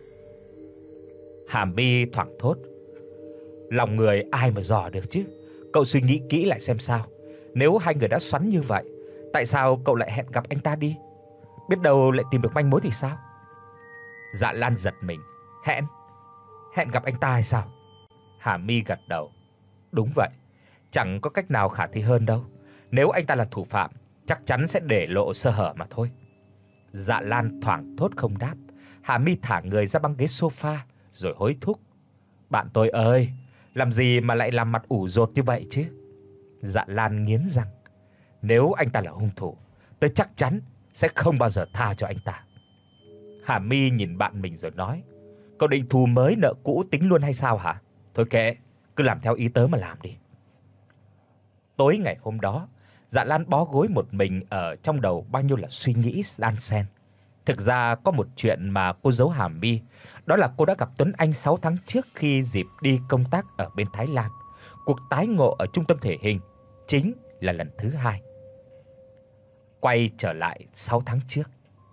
Hà My thoảng thốt: "Lòng người ai mà dò được chứ? Cậu suy nghĩ kỹ lại xem sao. Nếu hai người đã xoắn như vậy, tại sao cậu lại hẹn gặp anh ta đi? Biết đâu lại tìm được manh mối thì sao?" Dạ Lan giật mình: "Hẹn? Hẹn gặp anh ta hay sao?" Hà My gật đầu: "Đúng vậy, chẳng có cách nào khả thi hơn đâu. Nếu anh ta là thủ phạm, chắc chắn sẽ để lộ sơ hở mà thôi." Dạ Lan thoảng thốt không đáp. Hà My thả người ra băng ghế sofa rồi hối thúc: "Bạn tôi ơi, làm gì mà lại làm mặt ủ rột như vậy chứ?" Dạ Lan nghiến răng: "Nếu anh ta là hung thủ, tôi chắc chắn sẽ không bao giờ tha cho anh ta." Hà My nhìn bạn mình rồi nói: "Cậu định thù mới nợ cũ tính luôn hay sao hả? Thôi kệ, cứ làm theo ý tớ mà làm đi." Tối ngày hôm đó, Dạ Lan bó gối một mình, ở trong đầu bao nhiêu là suy nghĩ đan xen. Thực ra có một chuyện mà cô giấu Hà My, đó là cô đã gặp Tuấn Anh sáu tháng trước khi dịp đi công tác ở bên Thái Lan. Cuộc tái ngộ ở trung tâm thể hình chính là lần thứ hai. Quay trở lại sáu tháng trước.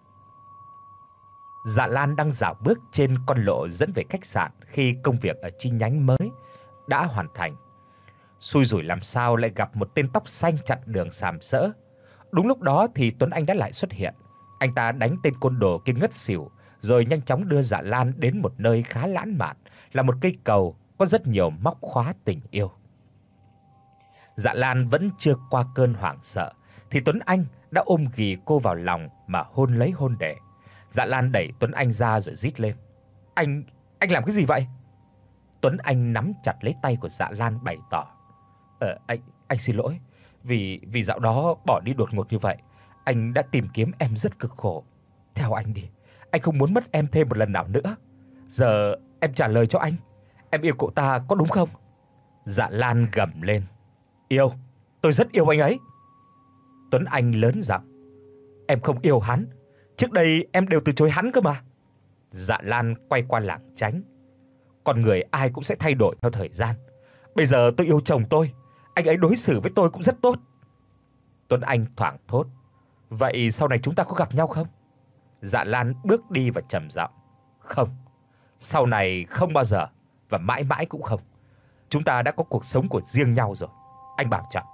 Dạ Lan đang dạo bước trên con lộ dẫn về khách sạn khi công việc ở chi nhánh mới đã hoàn thành. Xui rủi làm sao lại gặp một tên tóc xanh chặn đường sàm sỡ. Đúng lúc đó thì Tuấn Anh đã lại xuất hiện. Anh ta đánh tên côn đồ kia ngất xỉu, rồi nhanh chóng đưa Dạ Lan đến một nơi khá lãng mạn, là một cây cầu có rất nhiều móc khóa tình yêu. Dạ Lan vẫn chưa qua cơn hoảng sợ thì Tuấn Anh đã ôm ghì cô vào lòng mà hôn lấy hôn để. Dạ Lan đẩy Tuấn Anh ra rồi rít lên: "Anh, anh làm cái gì vậy?" Tuấn Anh nắm chặt lấy tay của Dạ Lan bày tỏ: "Ờ anh anh xin lỗi, vì vì dạo đó bỏ đi đột ngột như vậy, anh đã tìm kiếm em rất cực khổ. Theo anh đi, anh không muốn mất em thêm một lần nào nữa. Giờ em trả lời cho anh, em yêu cậu ta có đúng không?" Dạ Lan gầm lên: "Yêu, tôi rất yêu anh ấy." Tuấn Anh lớn giọng: "Em không yêu hắn, trước đây em đều từ chối hắn cơ mà." Dạ Lan quay qua lảng tránh: "Con người ai cũng sẽ thay đổi theo thời gian. Bây giờ tôi yêu chồng tôi, anh ấy đối xử với tôi cũng rất tốt." Tuấn Anh thoảng thốt: "Vậy sau này chúng ta có gặp nhau không?" Dạ Lan bước đi và trầm giọng: "Không, sau này không bao giờ và mãi mãi cũng không. Chúng ta đã có cuộc sống của riêng nhau rồi, anh bảo trọng."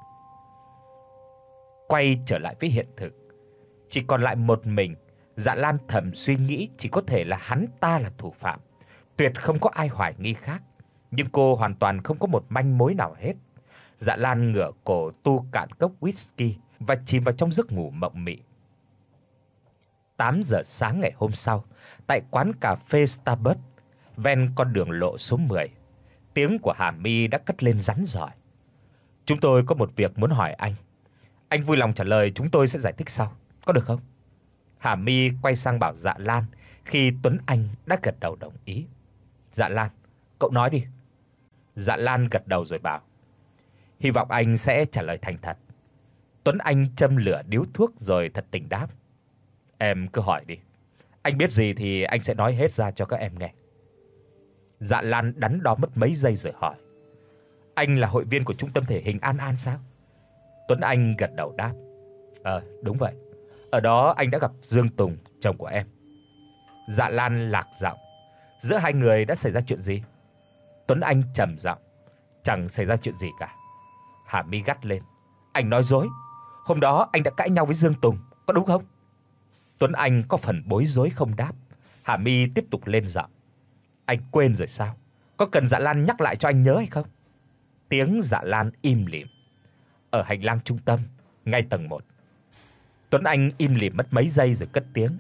Quay trở lại với hiện thực, chỉ còn lại một mình, Dạ Lan thầm suy nghĩ chỉ có thể là hắn ta là thủ phạm, tuyệt không có ai hoài nghi khác, nhưng cô hoàn toàn không có một manh mối nào hết. Dạ Lan ngửa cổ tu cạn cốc whisky và chìm vào trong giấc ngủ mộng mị. tám giờ sáng ngày hôm sau, tại quán cà phê Starbucks ven con đường lộ số mười, tiếng của Hà My đã cất lên rắn rỏi: "Chúng tôi có một việc muốn hỏi anh. Anh vui lòng trả lời, chúng tôi sẽ giải thích sau, có được không?" Hà My quay sang bảo Dạ Lan khi Tuấn Anh đã gật đầu đồng ý. "Dạ Lan, cậu nói đi." Dạ Lan gật đầu rồi bảo: "Hy vọng anh sẽ trả lời thành thật." Tuấn Anh châm lửa điếu thuốc rồi thật tình đáp: "Em cứ hỏi đi. Anh biết gì thì anh sẽ nói hết ra cho các em nghe." Dạ Lan đắn đo mất mấy giây rồi hỏi: "Anh là hội viên của trung tâm thể hình An An sao?" Tuấn Anh gật đầu đáp: "Ờ, đúng vậy. Ở đó anh đã gặp Dương Tùng, chồng của em." Dạ Lan lạc giọng: "Giữa hai người đã xảy ra chuyện gì?" Tuấn Anh trầm giọng: "Chẳng xảy ra chuyện gì cả." Hà My gắt lên: "Anh nói dối. Hôm đó anh đã cãi nhau với Dương Tùng, có đúng không?" Tuấn Anh có phần bối rối không đáp. Hà My tiếp tục lên giọng: "Anh quên rồi sao? Có cần Dạ Lan nhắc lại cho anh nhớ hay không?" Tiếng Dạ Lan im lìm: "Ở hành lang trung tâm, ngay tầng một." Tuấn Anh im lìm mất mấy giây rồi cất tiếng: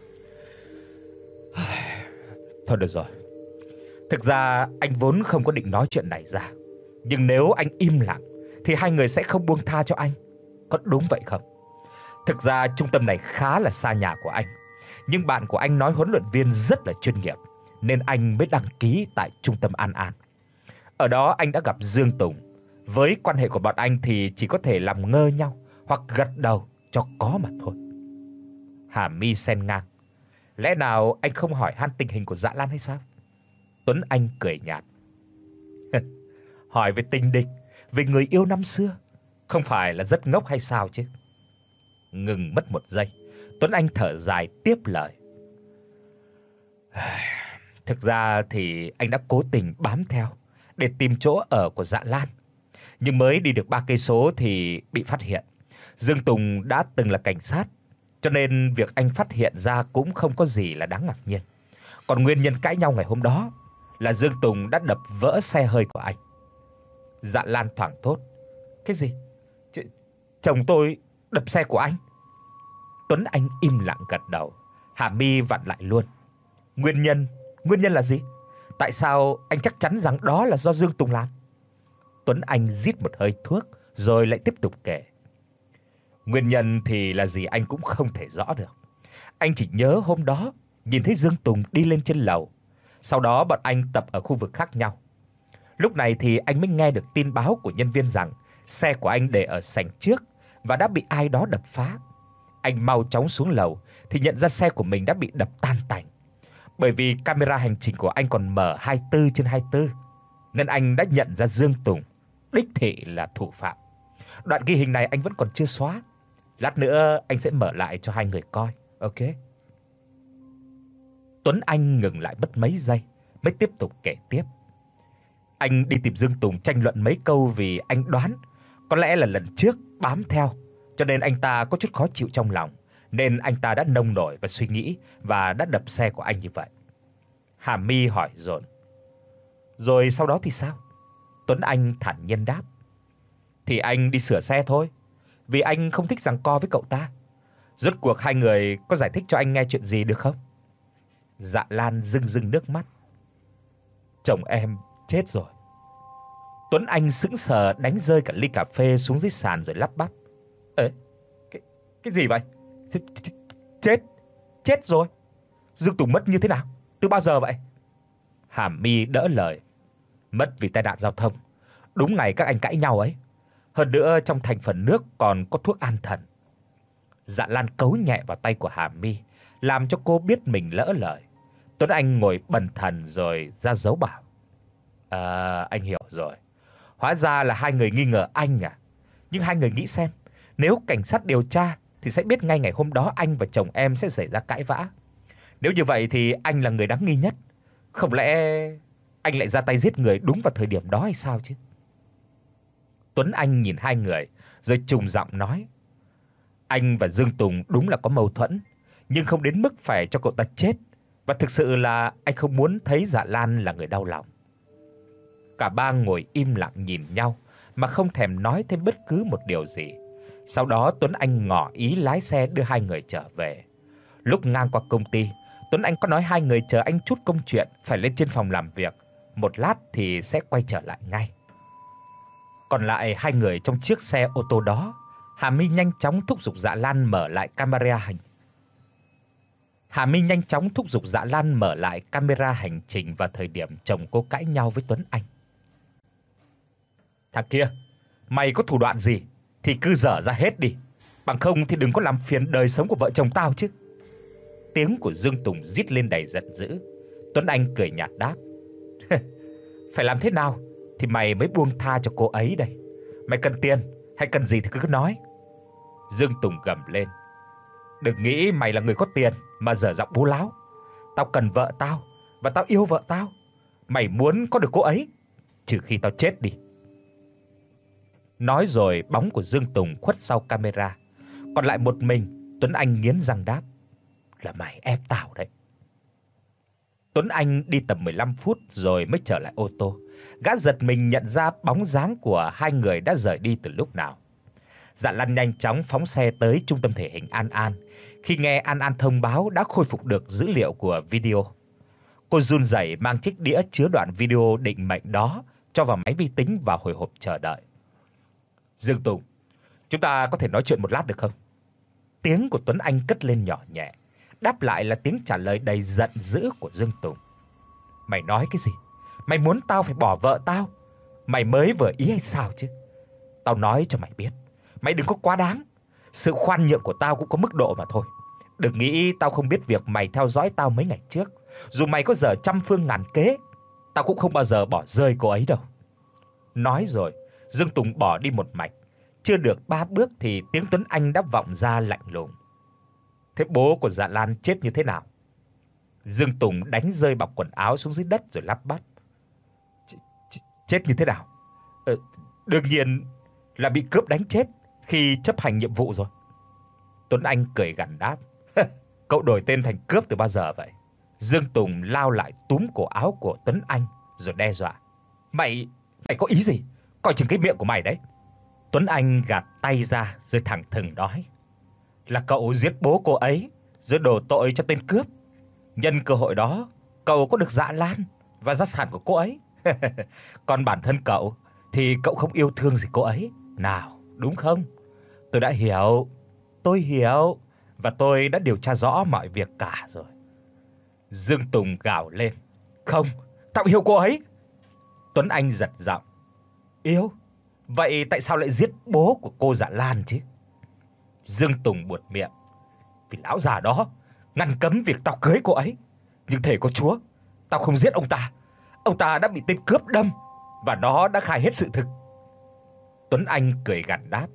"Thôi được rồi. Thực ra anh vốn không có định nói chuyện này ra, nhưng nếu anh im lặng thì hai người sẽ không buông tha cho anh, có đúng vậy không? Thực ra trung tâm này khá là xa nhà của anh, nhưng bạn của anh nói huấn luyện viên rất là chuyên nghiệp nên anh mới đăng ký tại trung tâm An An. Ở đó anh đã gặp Dương Tùng, với quan hệ của bọn anh thì chỉ có thể làm ngơ nhau hoặc gật đầu cho có mà thôi." Hà My xen ngang: "Lẽ nào anh không hỏi han tình hình của Dạ Lan hay sao?" Tuấn Anh cười nhạt: "Hỏi về tình địch, về người yêu năm xưa, không phải là rất ngốc hay sao chứ?" Ngừng mất một giây, Tuấn Anh thở dài tiếp lời: "Thực ra thì anh đã cố tình bám theo để tìm chỗ ở của Dạ Lan, nhưng mới đi được ba cây số thì bị phát hiện. Dương Tùng đã từng là cảnh sát, cho nên việc anh phát hiện ra cũng không có gì là đáng ngạc nhiên. Còn nguyên nhân cãi nhau ngày hôm đó là Dương Tùng đã đập vỡ xe hơi của anh." Dạ Lan thoảng thốt: "Cái gì? Ch chồng tôi đập xe của anh?" Tuấn Anh im lặng gật đầu. Hà My vặn lại luôn: "Nguyên nhân, nguyên nhân là gì? Tại sao anh chắc chắn rằng đó là do Dương Tùng làm?" Tuấn Anh rít một hơi thuốc rồi lại tiếp tục kể: "Nguyên nhân thì là gì anh cũng không thể rõ được. Anh chỉ nhớ hôm đó nhìn thấy Dương Tùng đi lên trên lầu. Sau đó bọn anh tập ở khu vực khác nhau. Lúc này thì anh mới nghe được tin báo của nhân viên rằng xe của anh để ở sảnh trước và đã bị ai đó đập phá. Anh mau chóng xuống lầu thì nhận ra xe của mình đã bị đập tan tành. Bởi vì camera hành trình của anh còn mở hai mươi tư trên hai mươi tư, nên anh đã nhận ra Dương Tùng đích thị là thủ phạm. Đoạn ghi hình này anh vẫn còn chưa xóa. Lát nữa anh sẽ mở lại cho hai người coi, ok? Tuấn Anh ngừng lại mất mấy giây mới tiếp tục kể tiếp. Anh đi tìm Dương Tùng tranh luận mấy câu vì anh đoán có lẽ là lần trước bám theo, cho nên anh ta có chút khó chịu trong lòng, nên anh ta đã nông nổi và suy nghĩ và đã đập xe của anh như vậy. Hà My hỏi dồn. Rồi sau đó thì sao? Tuấn Anh thản nhiên đáp. Thì anh đi sửa xe thôi, vì anh không thích giằng co với cậu ta. Rốt cuộc hai người có giải thích cho anh nghe chuyện gì được không? Dạ Lan rưng rưng nước mắt. Chồng em chết rồi. Tuấn Anh sững sờ đánh rơi cả ly cà phê xuống dưới sàn rồi lắp bắp. Ê, cái cái gì vậy? Chết chết chết rồi. Dương Tùng mất như thế nào? Từ bao giờ vậy? Hà My đỡ lời. Mất vì tai nạn giao thông. Đúng ngày các anh cãi nhau ấy. Hơn nữa trong thành phần nước còn có thuốc an thần. Dạ Lan cấu nhẹ vào tay của Hà My, làm cho cô biết mình lỡ lời. Tuấn Anh ngồi bần thần rồi ra dấu bảo. À, anh hiểu rồi. Hóa ra là hai người nghi ngờ anh à? Nhưng hai người nghĩ xem, nếu cảnh sát điều tra thì sẽ biết ngay ngày hôm đó anh và chồng em sẽ xảy ra cãi vã. Nếu như vậy thì anh là người đáng nghi nhất. Không lẽ anh lại ra tay giết người đúng vào thời điểm đó hay sao chứ? Tuấn Anh nhìn hai người rồi trùng giọng nói. Anh và Dương Tùng đúng là có mâu thuẫn, nhưng không đến mức phải cho cậu ta chết, và thực sự là anh không muốn thấy Dạ Lan là người đau lòng. Cả ba ngồi im lặng nhìn nhau mà không thèm nói thêm bất cứ một điều gì. Sau đó Tuấn Anh ngỏ ý lái xe đưa hai người trở về. Lúc ngang qua công ty, Tuấn Anh có nói hai người chờ anh chút công chuyện phải lên trên phòng làm việc, một lát thì sẽ quay trở lại ngay. Còn lại hai người trong chiếc xe ô tô đó, Hà My nhanh chóng thúc giục Dạ Lan mở lại camera hành. Hà My nhanh chóng thúc giục Dạ Lan mở lại camera hành trình vào thời điểm chồng cô cãi nhau với Tuấn Anh. Thằng kia, mày có thủ đoạn gì thì cứ dở ra hết đi, bằng không thì đừng có làm phiền đời sống của vợ chồng tao chứ. Tiếng của Dương Tùng rít lên đầy giận dữ. Tuấn Anh cười nhạt đáp. Phải làm thế nào thì mày mới buông tha cho cô ấy đây? Mày cần tiền hay cần gì thì cứ nói. Dương Tùng gầm lên. Đừng nghĩ mày là người có tiền mà dở giọng bố láo. Tao cần vợ tao và tao yêu vợ tao. Mày muốn có được cô ấy trừ khi tao chết đi. Nói rồi bóng của Dương Tùng khuất sau camera. Còn lại một mình, Tuấn Anh nghiến răng đáp. Là mày ép tao đấy. Tuấn Anh đi tầm mười lăm phút rồi mới trở lại ô tô. Gã giật mình nhận ra bóng dáng của hai người đã rời đi từ lúc nào. Dạ Lan nhanh chóng phóng xe tới trung tâm thể hình An An. Khi nghe An An thông báo đã khôi phục được dữ liệu của video, cô run rẩy mang chiếc đĩa chứa đoạn video định mệnh đó cho vào máy vi tính và hồi hộp chờ đợi. Dương Tùng, chúng ta có thể nói chuyện một lát được không? Tiếng của Tuấn Anh cất lên nhỏ nhẹ, đáp lại là tiếng trả lời đầy giận dữ của Dương Tùng. Mày nói cái gì? Mày muốn tao phải bỏ vợ tao? Mày mới vừa ý hay sao chứ? Tao nói cho mày biết, mày đừng có quá đáng. Sự khoan nhượng của tao cũng có mức độ mà thôi. Đừng nghĩ tao không biết việc mày theo dõi tao mấy ngày trước. Dù mày có dở trăm phương ngàn kế, tao cũng không bao giờ bỏ rơi cô ấy đâu. Nói rồi, Dương Tùng bỏ đi một mạch. Chưa được ba bước thì tiếng Tuấn Anh đã vọng ra lạnh lùng. Thế bố của Dạ Lan chết như thế nào? Dương Tùng đánh rơi bọc quần áo xuống dưới đất rồi lắp bắp. Ch- ch- chết như thế nào? Ờ, đương nhiên là bị cướp đánh chết khi chấp hành nhiệm vụ rồi. Tuấn Anh cười gằn đáp. Cậu đổi tên thành cướp từ bao giờ vậy? Dương Tùng lao lại túm cổ áo của Tuấn Anh rồi đe dọa. Mày, mày có ý gì? Coi chừng cái miệng của mày đấy. Tuấn Anh gạt tay ra rồi thẳng thừng nói. Là cậu giết bố cô ấy rồi đổ tội cho tên cướp. Nhân cơ hội đó, cậu có được Dạ Lan và gia sản của cô ấy. Còn bản thân cậu thì cậu không yêu thương gì cô ấy. Nào, đúng không? Tôi đã hiểu, tôi hiểu và tôi đã điều tra rõ mọi việc cả rồi. Dương Tùng gào lên. Không, tao yêu cô ấy. Tuấn Anh giật giọng. Yêu? Vậy tại sao lại giết bố của cô Dạ Lan chứ? Dương Tùng buột miệng. Vì lão già đó ngăn cấm việc tao cưới cô ấy. Nhưng thề có Chúa, tao không giết ông ta. Ông ta đã bị tên cướp đâm và nó đã khai hết sự thực. Tuấn Anh cười gằn đáp.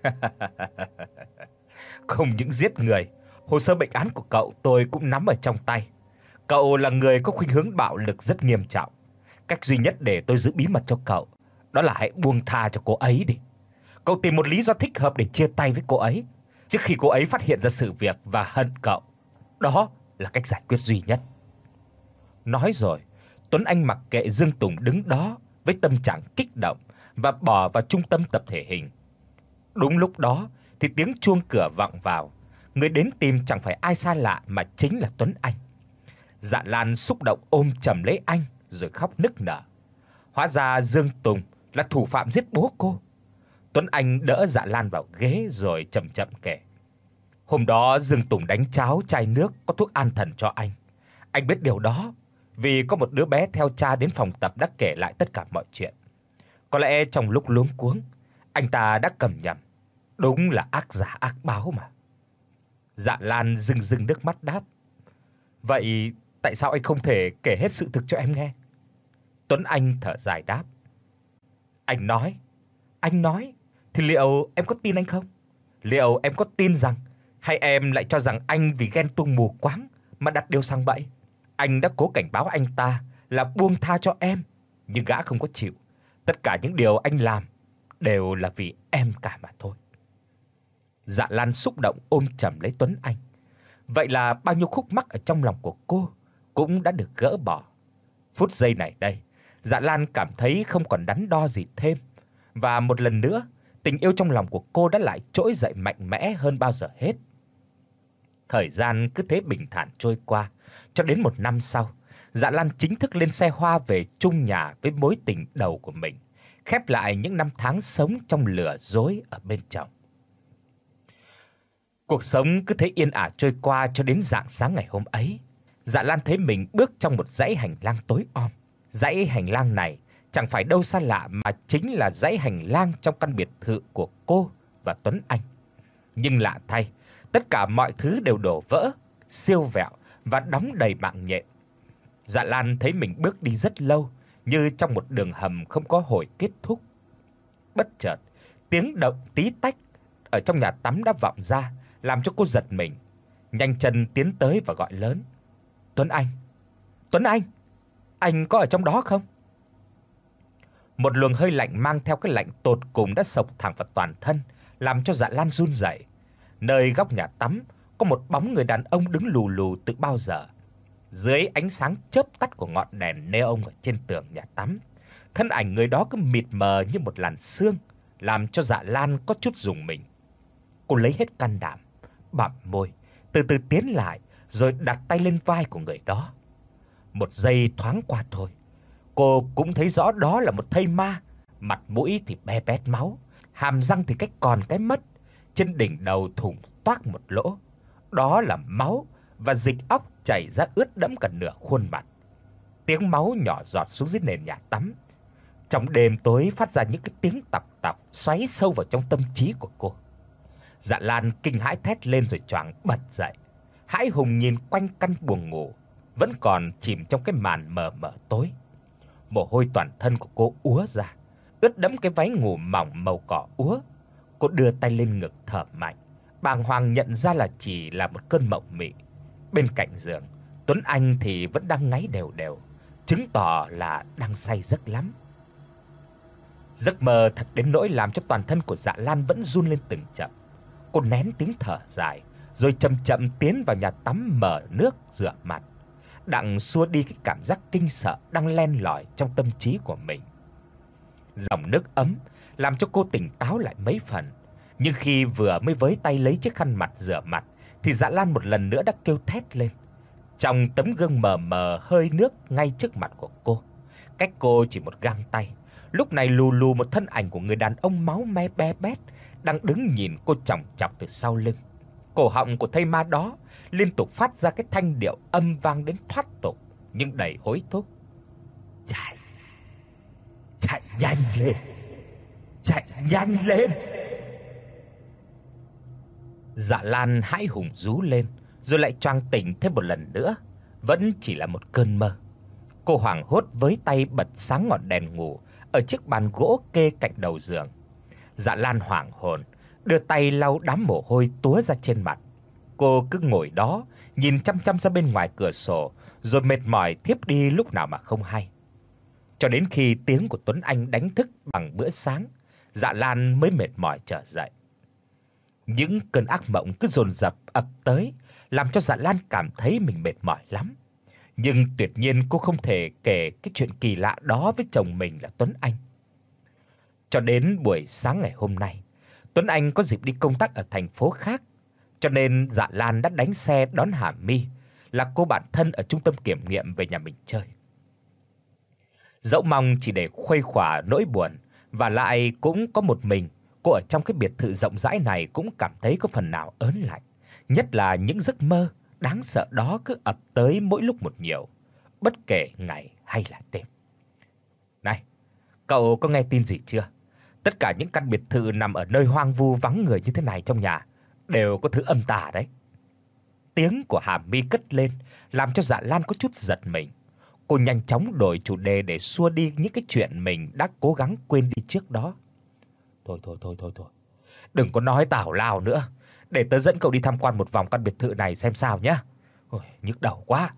Không những giết người, hồ sơ bệnh án của cậu tôi cũng nắm ở trong tay. Cậu là người có khuynh hướng bạo lực rất nghiêm trọng. Cách duy nhất để tôi giữ bí mật cho cậu đó là hãy buông tha cho cô ấy đi. Cậu tìm một lý do thích hợp để chia tay với cô ấy trước khi cô ấy phát hiện ra sự việc và hận cậu. Đó là cách giải quyết duy nhất. Nói rồi, Tuấn Anh mặc kệ Dương Tùng đứng đó với tâm trạng kích động và bỏ vào trung tâm tập thể hình. Đúng lúc đó thì tiếng chuông cửa vọng vào. Người đến tìm chẳng phải ai xa lạ mà chính là Tuấn Anh. Dạ Lan xúc động ôm chầm lấy anh rồi khóc nức nở. Hóa ra Dương Tùng là thủ phạm giết bố cô. Tuấn Anh đỡ Dạ Lan vào ghế rồi chậm chậm kể. Hôm đó Dương Tùng đánh cháo chai nước có thuốc an thần cho anh. Anh biết điều đó vì có một đứa bé theo cha đến phòng tập đã kể lại tất cả mọi chuyện. Có lẽ trong lúc luống cuống, anh ta đã cầm nhầm. Đúng là ác giả ác báo mà. Dạ Lan rưng rưng nước mắt đáp. Vậy tại sao anh không thể kể hết sự thực cho em nghe? Tuấn Anh thở dài đáp. Anh nói, anh nói thì liệu em có tin anh không? Liệu em có tin rằng hay em lại cho rằng anh vì ghen tuông mù quáng mà đặt điều sang bẫy? Anh đã cố cảnh báo anh ta là buông tha cho em, nhưng gã không có chịu. Tất cả những điều anh làm đều là vì em cả mà thôi. Dạ Lan xúc động ôm chầm lấy Tuấn Anh. Vậy là bao nhiêu khúc mắc ở trong lòng của cô cũng đã được gỡ bỏ. Phút giây này đây, Dạ Lan cảm thấy không còn đắn đo gì thêm, và một lần nữa, tình yêu trong lòng của cô đã lại trỗi dậy mạnh mẽ hơn bao giờ hết. Thời gian cứ thế bình thản trôi qua, cho đến một năm sau, Dạ Lan chính thức lên xe hoa về chung nhà với mối tình đầu của mình, khép lại những năm tháng sống trong lừa dối ở bên chồng. Cuộc sống cứ thế yên ả trôi qua cho đến rạng sáng ngày hôm ấy. Dạ Lan thấy mình bước trong một dãy hành lang tối om. Dãy hành lang này chẳng phải đâu xa lạ mà chính là dãy hành lang trong căn biệt thự của cô và Tuấn Anh. Nhưng lạ thay, tất cả mọi thứ đều đổ vỡ, siêu vẹo và đóng đầy mạng nhện. Dạ Lan thấy mình bước đi rất lâu, như trong một đường hầm không có hồi kết thúc. Bất chợt, tiếng động tí tách ở trong nhà tắm đã vọng ra, làm cho cô giật mình. Nhanh chân tiến tới và gọi lớn. Tuấn Anh, Tuấn Anh, anh có ở trong đó không? Một luồng hơi lạnh mang theo cái lạnh tột cùng đã xộc thẳng vào toàn thân, làm cho Dạ Lan run rẩy. Nơi góc nhà tắm có một bóng người đàn ông đứng lù lù từ bao giờ. Dưới ánh sáng chớp tắt của ngọn đèn neon ở trên tường nhà tắm, thân ảnh người đó cứ mịt mờ như một làn sương, làm cho Dạ Lan có chút rùng mình. Cô lấy hết can đảm, bặm môi, từ từ tiến lại rồi đặt tay lên vai của người đó. Một giây thoáng qua thôi, cô cũng thấy rõ đó là một thây ma, mặt mũi thì be bét máu, hàm răng thì cách còn cái mất, trên đỉnh đầu thủng toác một lỗ. Đó là máu và dịch óc chảy ra ướt đẫm cả nửa khuôn mặt. Tiếng máu nhỏ giọt xuống dưới nền nhà tắm. Trong đêm tối phát ra những cái tiếng tọc tọc xoáy sâu vào trong tâm trí của cô. Dạ Lan kinh hãi thét lên rồi choàng bật dậy, hãi hùng nhìn quanh căn buồng ngủ vẫn còn chìm trong cái màn mờ mờ tối. Mồ hôi toàn thân của cô úa ra, ướt đẫm cái váy ngủ mỏng màu cỏ úa. Cô đưa tay lên ngực thở mạnh, bàng hoàng nhận ra là chỉ là một cơn mộng mị. Bên cạnh giường, Tuấn Anh thì vẫn đang ngáy đều đều, chứng tỏ là đang say giấc lắm. Giấc mơ thật đến nỗi làm cho toàn thân của Dạ Lan vẫn run lên từng chậm. Cô nén tiếng thở dài, rồi chậm chậm tiến vào nhà tắm mở nước rửa mặt, đặng xua đi cái cảm giác kinh sợ đang len lỏi trong tâm trí của mình. Dòng nước ấm làm cho cô tỉnh táo lại mấy phần, nhưng khi vừa mới với tay lấy chiếc khăn mặt rửa mặt thì Dạ Lan một lần nữa đã kêu thét lên. Trong tấm gương mờ mờ hơi nước ngay trước mặt của cô, cách cô chỉ một gang tay, lúc này lù lù một thân ảnh của người đàn ông máu me be bét đang đứng nhìn cô chòng chọc từ sau lưng. Cổ họng của thây ma đó liên tục phát ra cái thanh điệu âm vang đến thoát tục nhưng đầy hối thúc. Chạy, chạy nhanh lên, chạy nhanh lên. Dạ Lan hãi hùng rú lên, rồi lại choàng tỉnh thêm một lần nữa, vẫn chỉ là một cơn mơ. Cô hoảng hốt với tay bật sáng ngọn đèn ngủ ở chiếc bàn gỗ kê cạnh đầu giường. Dạ Lan hoảng hồn, đưa tay lau đám mồ hôi túa ra trên mặt. Cô cứ ngồi đó, nhìn chăm chăm ra bên ngoài cửa sổ, rồi mệt mỏi thiếp đi lúc nào mà không hay. Cho đến khi tiếng của Tuấn Anh đánh thức bằng bữa sáng, Dạ Lan mới mệt mỏi trở dậy. Những cơn ác mộng cứ dồn dập ập tới, làm cho Dạ Lan cảm thấy mình mệt mỏi lắm. Nhưng tuyệt nhiên cô không thể kể cái chuyện kỳ lạ đó với chồng mình là Tuấn Anh. Cho đến buổi sáng ngày hôm nay, Tuấn Anh có dịp đi công tác ở thành phố khác, cho nên Dạ Lan đã đánh xe đón Hà My, là cô bạn thân ở trung tâm kiểm nghiệm, về nhà mình chơi. Dẫu mong chỉ để khuây khỏa nỗi buồn, và lại cũng có một mình, cô ở trong cái biệt thự rộng rãi này cũng cảm thấy có phần nào ớn lạnh, nhất là những giấc mơ đáng sợ đó cứ ập tới mỗi lúc một nhiều, bất kể ngày hay là đêm. Này, cậu có nghe tin gì chưa? Tất cả những căn biệt thự nằm ở nơi hoang vu vắng người như thế này trong nhà đều có thứ âm tà đấy. Tiếng của Hà My cất lên, làm cho Dạ Lan có chút giật mình. Cô nhanh chóng đổi chủ đề để xua đi những cái chuyện mình đã cố gắng quên đi trước đó. Thôi thôi thôi thôi thôi. Đừng có nói tào lao nữa, để tớ dẫn cậu đi tham quan một vòng căn biệt thự này xem sao nhé. Ôi, nhức đầu quá.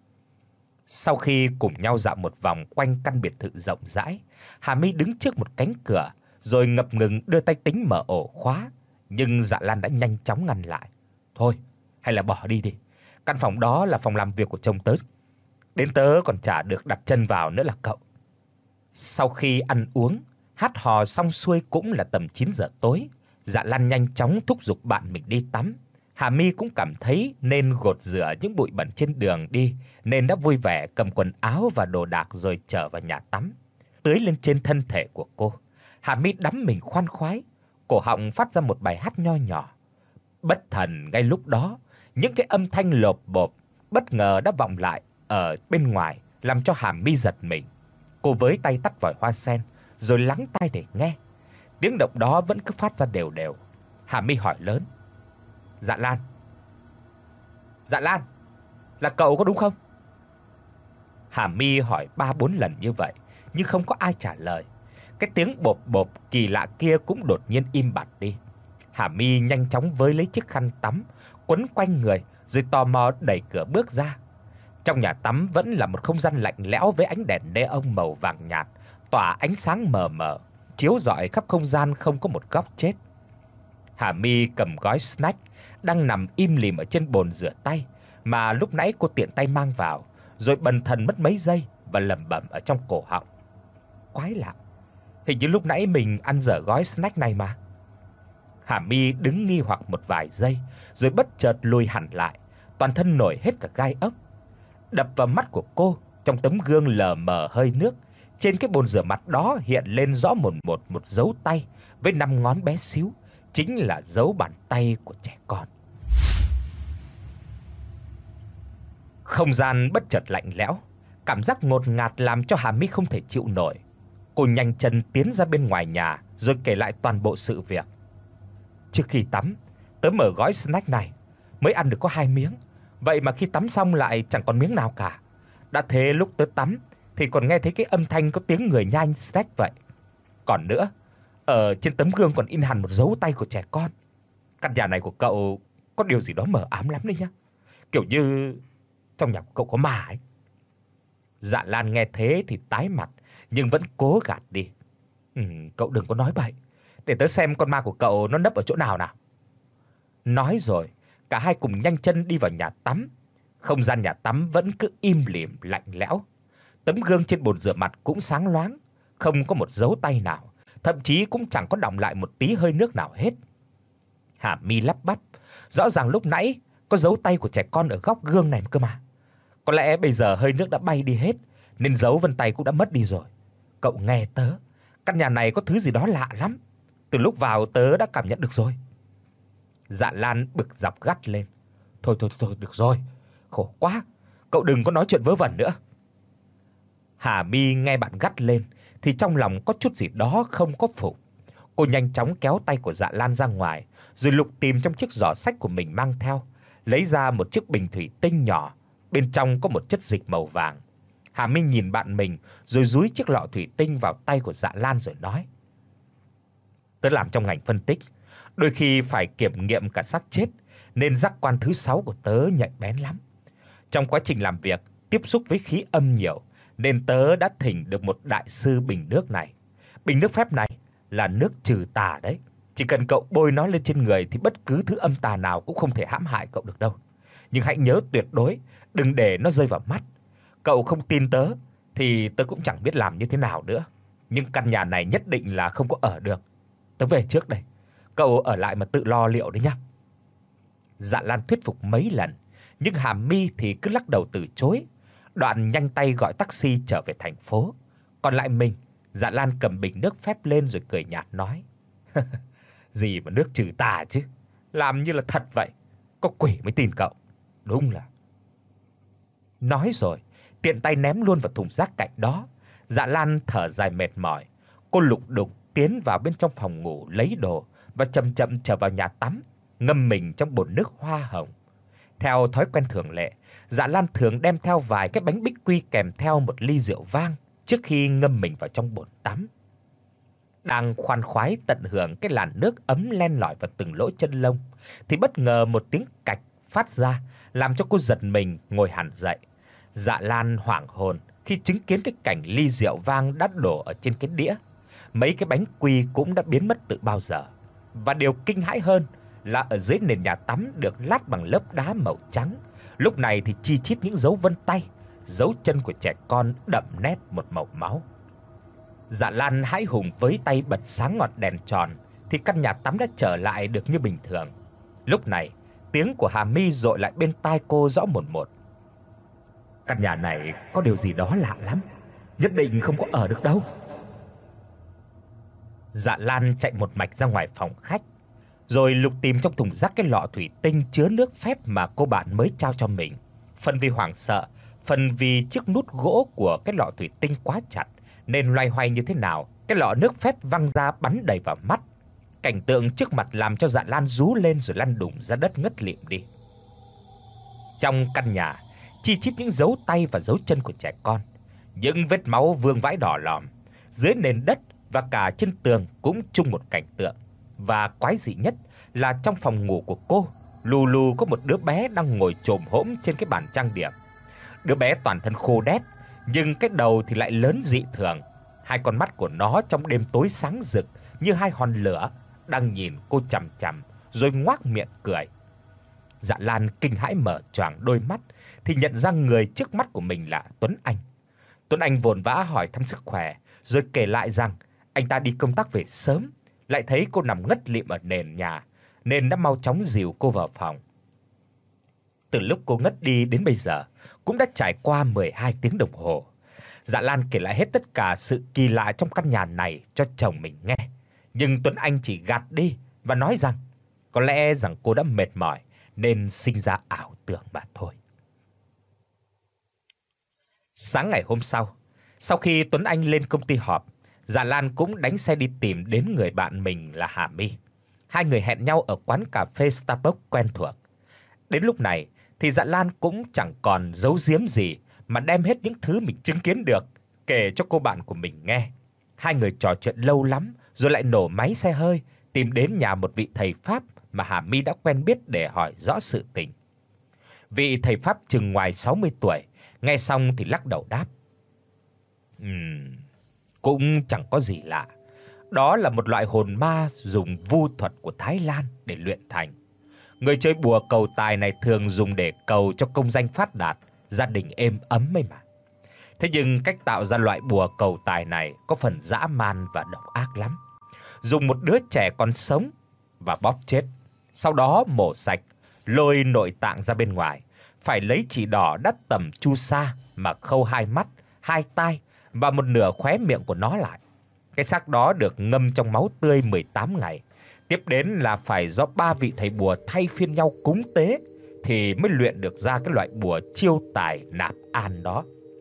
Sau khi cùng nhau dạo một vòng quanh căn biệt thự rộng rãi, Hà My đứng trước một cánh cửa, rồi ngập ngừng đưa tay tính mở ổ khóa, nhưng Dạ Lan đã nhanh chóng ngăn lại. Thôi, hay là bỏ đi đi. Căn phòng đó là phòng làm việc của chồng tớ. Đến tớ còn chả được đặt chân vào nữa là cậu. Sau khi ăn uống, hát hò xong xuôi cũng là tầm chín giờ tối, Dạ Lan nhanh chóng thúc giục bạn mình đi tắm. Hà My cũng cảm thấy nên gột rửa những bụi bẩn trên đường đi, nên đã vui vẻ cầm quần áo và đồ đạc rồi trở vào nhà tắm. Tưới lên trên thân thể của cô, Hà My đắm mình khoan khoái, cổ họng phát ra một bài hát nho nhỏ. Bất thần ngay lúc đó, những cái âm thanh lộp bộp bất ngờ đã vọng lại ở bên ngoài, làm cho Hà My giật mình. Cô với tay tắt vòi hoa sen, rồi lắng tai để nghe. Tiếng động đó vẫn cứ phát ra đều đều. Hà My hỏi lớn: "Dạ Lan, Dạ Lan, là cậu có đúng không?" Hà My hỏi ba bốn lần như vậy, nhưng không có ai trả lời. Cái tiếng bộp bộp kỳ lạ kia cũng đột nhiên im bặt đi. Hà My nhanh chóng với lấy chiếc khăn tắm quấn quanh người, rồi tò mò đẩy cửa bước ra. Trong nhà tắm vẫn là một không gian lạnh lẽo với ánh đèn neon màu vàng nhạt, tỏa ánh sáng mờ mờ, chiếu rọi khắp không gian không có một góc chết. Hà My cầm gói snack đang nằm im lìm ở trên bồn rửa tay mà lúc nãy cô tiện tay mang vào, rồi bần thần mất mấy giây và lẩm bẩm ở trong cổ họng: quái lạ, hình như lúc nãy mình ăn dở gói snack này mà. Hà My đứng nghi hoặc một vài giây, rồi bất chợt lùi hẳn lại, toàn thân nổi hết cả gai ốc. Đập vào mắt của cô, trong tấm gương lờ mờ hơi nước, trên cái bồn rửa mặt đó hiện lên rõ mồn một một dấu tay với năm ngón bé xíu, chính là dấu bàn tay của trẻ con. Không gian bất chợt lạnh lẽo, cảm giác ngột ngạt làm cho Hà My không thể chịu nổi. Cô nhanh chân tiến ra bên ngoài nhà, rồi kể lại toàn bộ sự việc. Trước khi tắm, tớ mở gói snack này, mới ăn được có hai miếng, vậy mà khi tắm xong lại chẳng còn miếng nào cả. Đã thế lúc tớ tắm thì còn nghe thấy cái âm thanh có tiếng người nhai snack vậy. Còn nữa, ở trên tấm gương còn in hẳn một dấu tay của trẻ con. Căn nhà này của cậu có điều gì đó mờ ám lắm đấy nhá. Kiểu như trong nhà của cậu có ma ấy. Dạ Lan nghe thế thì tái mặt, nhưng vẫn cố gạt đi. Ừ, cậu đừng có nói bậy, để tớ xem con ma của cậu nó nấp ở chỗ nào nào. Nói rồi, cả hai cùng nhanh chân đi vào nhà tắm. Không gian nhà tắm vẫn cứ im lìm lạnh lẽo. Tấm gương trên bồn rửa mặt cũng sáng loáng, không có một dấu tay nào, thậm chí cũng chẳng có đọng lại một tí hơi nước nào hết. Hà My lắp bắp, rõ ràng lúc nãy có dấu tay của trẻ con ở góc gương này cơ mà. Có lẽ bây giờ hơi nước đã bay đi hết, nên dấu vân tay cũng đã mất đi rồi. Cậu nghe tớ, căn nhà này có thứ gì đó lạ lắm. Từ lúc vào tớ đã cảm nhận được rồi. Dạ Lan bực dọc gắt lên. Thôi thôi thôi được rồi, khổ quá, cậu đừng có nói chuyện vớ vẩn nữa. Hà My nghe bạn gắt lên thì trong lòng có chút gì đó không có phục. Cô nhanh chóng kéo tay của Dạ Lan ra ngoài, rồi lục tìm trong chiếc giỏ xách của mình mang theo, lấy ra một chiếc bình thủy tinh nhỏ, bên trong có một chất dịch màu vàng. Hà My nhìn bạn mình rồi dúi chiếc lọ thủy tinh vào tay của Dạ Lan rồi nói: "Tớ làm trong ngành phân tích, đôi khi phải kiểm nghiệm cả xác chết, nên giác quan thứ sáu của tớ nhạy bén lắm. Trong quá trình làm việc, tiếp xúc với khí âm nhiều, nên tớ đã thỉnh được một đại sư bình nước này. Bình nước phép này là nước trừ tà đấy. Chỉ cần cậu bôi nó lên trên người thì bất cứ thứ âm tà nào cũng không thể hãm hại cậu được đâu. Nhưng hãy nhớ tuyệt đối đừng để nó rơi vào mắt. Cậu không tin tớ thì tớ cũng chẳng biết làm như thế nào nữa. Nhưng căn nhà này nhất định là không có ở được. Tớ về trước đây. Cậu ở lại mà tự lo liệu đấy nhá." Dạ Lan thuyết phục mấy lần, nhưng Hà My thì cứ lắc đầu từ chối. Đoạn nhanh tay gọi taxi trở về thành phố. Còn lại mình, Dạ Lan cầm bình nước phép lên rồi cười nhạt nói: "Gì mà nước trừ tà chứ, làm như là thật vậy, có quỷ mới tin cậu. Đúng là." Nói rồi, tiện tay ném luôn vào thùng rác cạnh đó. Dạ Lan thở dài mệt mỏi, cô lục đục tiến vào bên trong phòng ngủ lấy đồ và chậm chậm trở vào nhà tắm, ngâm mình trong bồn nước hoa hồng. Theo thói quen thường lệ, Dạ Lan thường đem theo vài cái bánh bích quy kèm theo một ly rượu vang trước khi ngâm mình vào trong bồn tắm. Đang khoan khoái tận hưởng cái làn nước ấm len lỏi vào từng lỗ chân lông thì bất ngờ một tiếng cạch phát ra, làm cho cô giật mình ngồi hẳn dậy. Dạ Lan hoảng hồn khi chứng kiến cái cảnh ly rượu vang đã đổ ở trên cái đĩa. Mấy cái bánh quy cũng đã biến mất từ bao giờ. Và điều kinh hãi hơn là ở dưới nền nhà tắm được lát bằng lớp đá màu trắng, lúc này thì chi chít những dấu vân tay, dấu chân của trẻ con đậm nét một màu máu. Dạ Lan hãi hùng với tay bật sáng ngọn đèn tròn thì căn nhà tắm đã trở lại được như bình thường. Lúc này, tiếng của Hà My dội lại bên tai cô rõ mồn một. "Căn nhà này có điều gì đó lạ lắm, nhất định không có ở được đâu." Dạ Lan chạy một mạch ra ngoài phòng khách, rồi lục tìm trong thùng rác cái lọ thủy tinh chứa nước phép mà cô bạn mới trao cho mình. Phần vì hoảng sợ, phần vì chiếc nút gỗ của cái lọ thủy tinh quá chặt, nên loay hoay như thế nào, cái lọ nước phép văng ra bắn đầy vào mắt. Cảnh tượng trước mặt làm cho Dạ Lan rú lên rồi lăn đùng ra đất ngất lịm đi. Trong căn nhà, chi chít những dấu tay và dấu chân của trẻ con, những vết máu vương vãi đỏ lòm. Dưới nền đất và cả trên tường cũng chung một cảnh tượng. Và quái dị nhất là trong phòng ngủ của cô, lù lù có một đứa bé đang ngồi chồm hổm trên cái bàn trang điểm. Đứa bé toàn thân khô đét, nhưng cái đầu thì lại lớn dị thường. Hai con mắt của nó trong đêm tối sáng rực như hai hòn lửa đang nhìn cô chằm chằm rồi ngoác miệng cười. Dạ Lan kinh hãi mở choàng đôi mắt thì nhận ra người trước mắt của mình là Tuấn Anh. Tuấn Anh vội vã hỏi thăm sức khỏe, rồi kể lại rằng anh ta đi công tác về sớm, lại thấy cô nằm ngất lịm ở nền nhà nên đã mau chóng dìu cô vào phòng. Từ lúc cô ngất đi đến bây giờ cũng đã trải qua mười hai tiếng đồng hồ. Dạ Lan kể lại hết tất cả sự kỳ lạ trong căn nhà này cho chồng mình nghe, nhưng Tuấn Anh chỉ gạt đi và nói rằng có lẽ rằng cô đã mệt mỏi nên sinh ra ảo tưởng mà thôi. Sáng ngày hôm sau, sau khi Tuấn Anh lên công ty họp, Dạ Lan cũng đánh xe đi tìm đến người bạn mình là Hà My. Hai người hẹn nhau ở quán cà phê Starbucks quen thuộc. Đến lúc này thì Dạ Lan cũng chẳng còn giấu giếm gì mà đem hết những thứ mình chứng kiến được kể cho cô bạn của mình nghe. Hai người trò chuyện lâu lắm rồi lại nổ máy xe hơi tìm đến nhà một vị thầy pháp mà Hà My đã quen biết để hỏi rõ sự tình. Vị thầy pháp chừng ngoài sáu mươi tuổi, nghe xong thì lắc đầu đáp: "Ừm, cũng chẳng có gì lạ. Đó là một loại hồn ma dùng vu thuật của Thái Lan để luyện thành. Người chơi bùa cầu tài này thường dùng để cầu cho công danh phát đạt, gia đình êm ấm ấy mà. Thế nhưng cách tạo ra loại bùa cầu tài này có phần dã man và độc ác lắm. Dùng một đứa trẻ còn sống và bóp chết, sau đó mổ sạch, lôi nội tạng ra bên ngoài, phải lấy chỉ đỏ đắt tầm chu sa mà khâu hai mắt, hai tai và một nửa khóe miệng của nó lại. Cái xác đó được ngâm trong máu tươi mười tám ngày, Tiếp đến là phải do ba vị thầy bùa thay phiên nhau cúng tế thì mới luyện được ra cái loại bùa chiêu tài nạp an đó.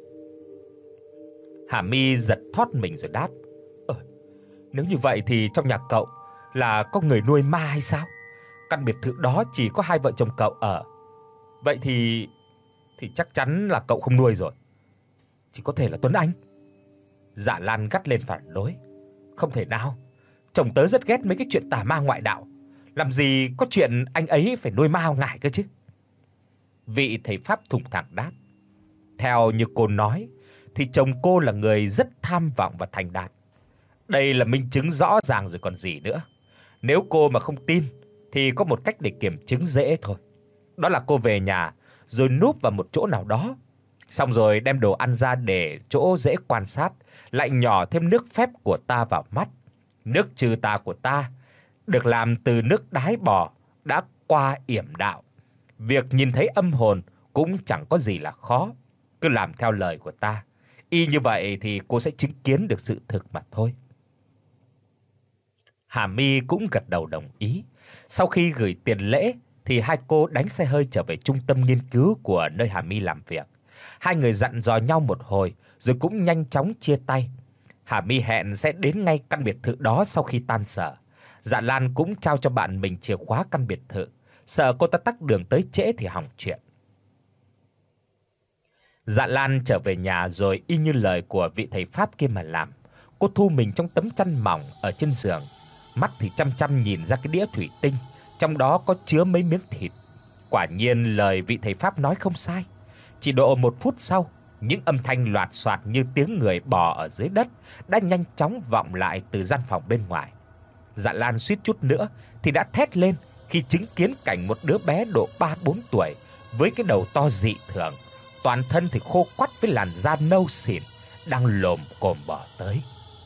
Hà My giật thót mình rồi đáp: "Ờ, nếu như vậy thì trong nhà cậu là có người nuôi ma hay sao? Căn biệt thự đó chỉ có hai vợ chồng cậu ở. Vậy thì thì chắc chắn là cậu không nuôi rồi. Chỉ có thể là Tuấn Anh." Dạ Lan gắt lên phản đối: "Không thể nào. Chồng tớ rất ghét mấy cái chuyện tà ma ngoại đạo, làm gì có chuyện anh ấy phải nuôi ma ngải cơ chứ." Vị thầy pháp thủng thẳng đáp: "Theo như cô nói thì chồng cô là người rất tham vọng và thành đạt. Đây là minh chứng rõ ràng rồi còn gì nữa. Nếu cô mà không tin thì có một cách để kiểm chứng dễ thôi. Đó là cô về nhà rồi núp vào một chỗ nào đó, xong rồi đem đồ ăn ra để chỗ dễ quan sát, lại nhỏ thêm nước phép của ta vào mắt. Nước trừ tà của ta được làm từ nước đái bò đã qua yểm đạo. Việc nhìn thấy âm hồn cũng chẳng có gì là khó, cứ làm theo lời của ta. Y như vậy thì cô sẽ chứng kiến được sự thực mà thôi." Hà My cũng gật đầu đồng ý. Sau khi gửi tiền lễ thì hai cô đánh xe hơi trở về trung tâm nghiên cứu của nơi Hà My làm việc. Hai người dặn dò nhau một hồi rồi cũng nhanh chóng chia tay. Hà My hẹn sẽ đến ngay căn biệt thự đó sau khi tan sở. Dạ Lan cũng trao cho bạn mình chìa khóa căn biệt thự, sợ cô ta tắc đường tới trễ thì hỏng chuyện. Dạ Lan trở về nhà rồi y như lời của vị thầy pháp kia mà làm. Cô thu mình trong tấm chăn mỏng ở trên giường, mắt thì chăm chăm nhìn ra cái đĩa thủy tinh, trong đó có chứa mấy miếng thịt. Quả nhiên lời vị thầy pháp nói không sai. Chỉ độ một phút sau, những âm thanh loạt soạt như tiếng người bò ở dưới đất đã nhanh chóng vọng lại từ gian phòng bên ngoài. Dạ Lan suýt chút nữa thì đã thét lên khi chứng kiến cảnh một đứa bé độ ba bốn tuổi với cái đầu to dị thường, toàn thân thì khô quắt với làn da nâu xỉn, đang lồm cồm bò tới.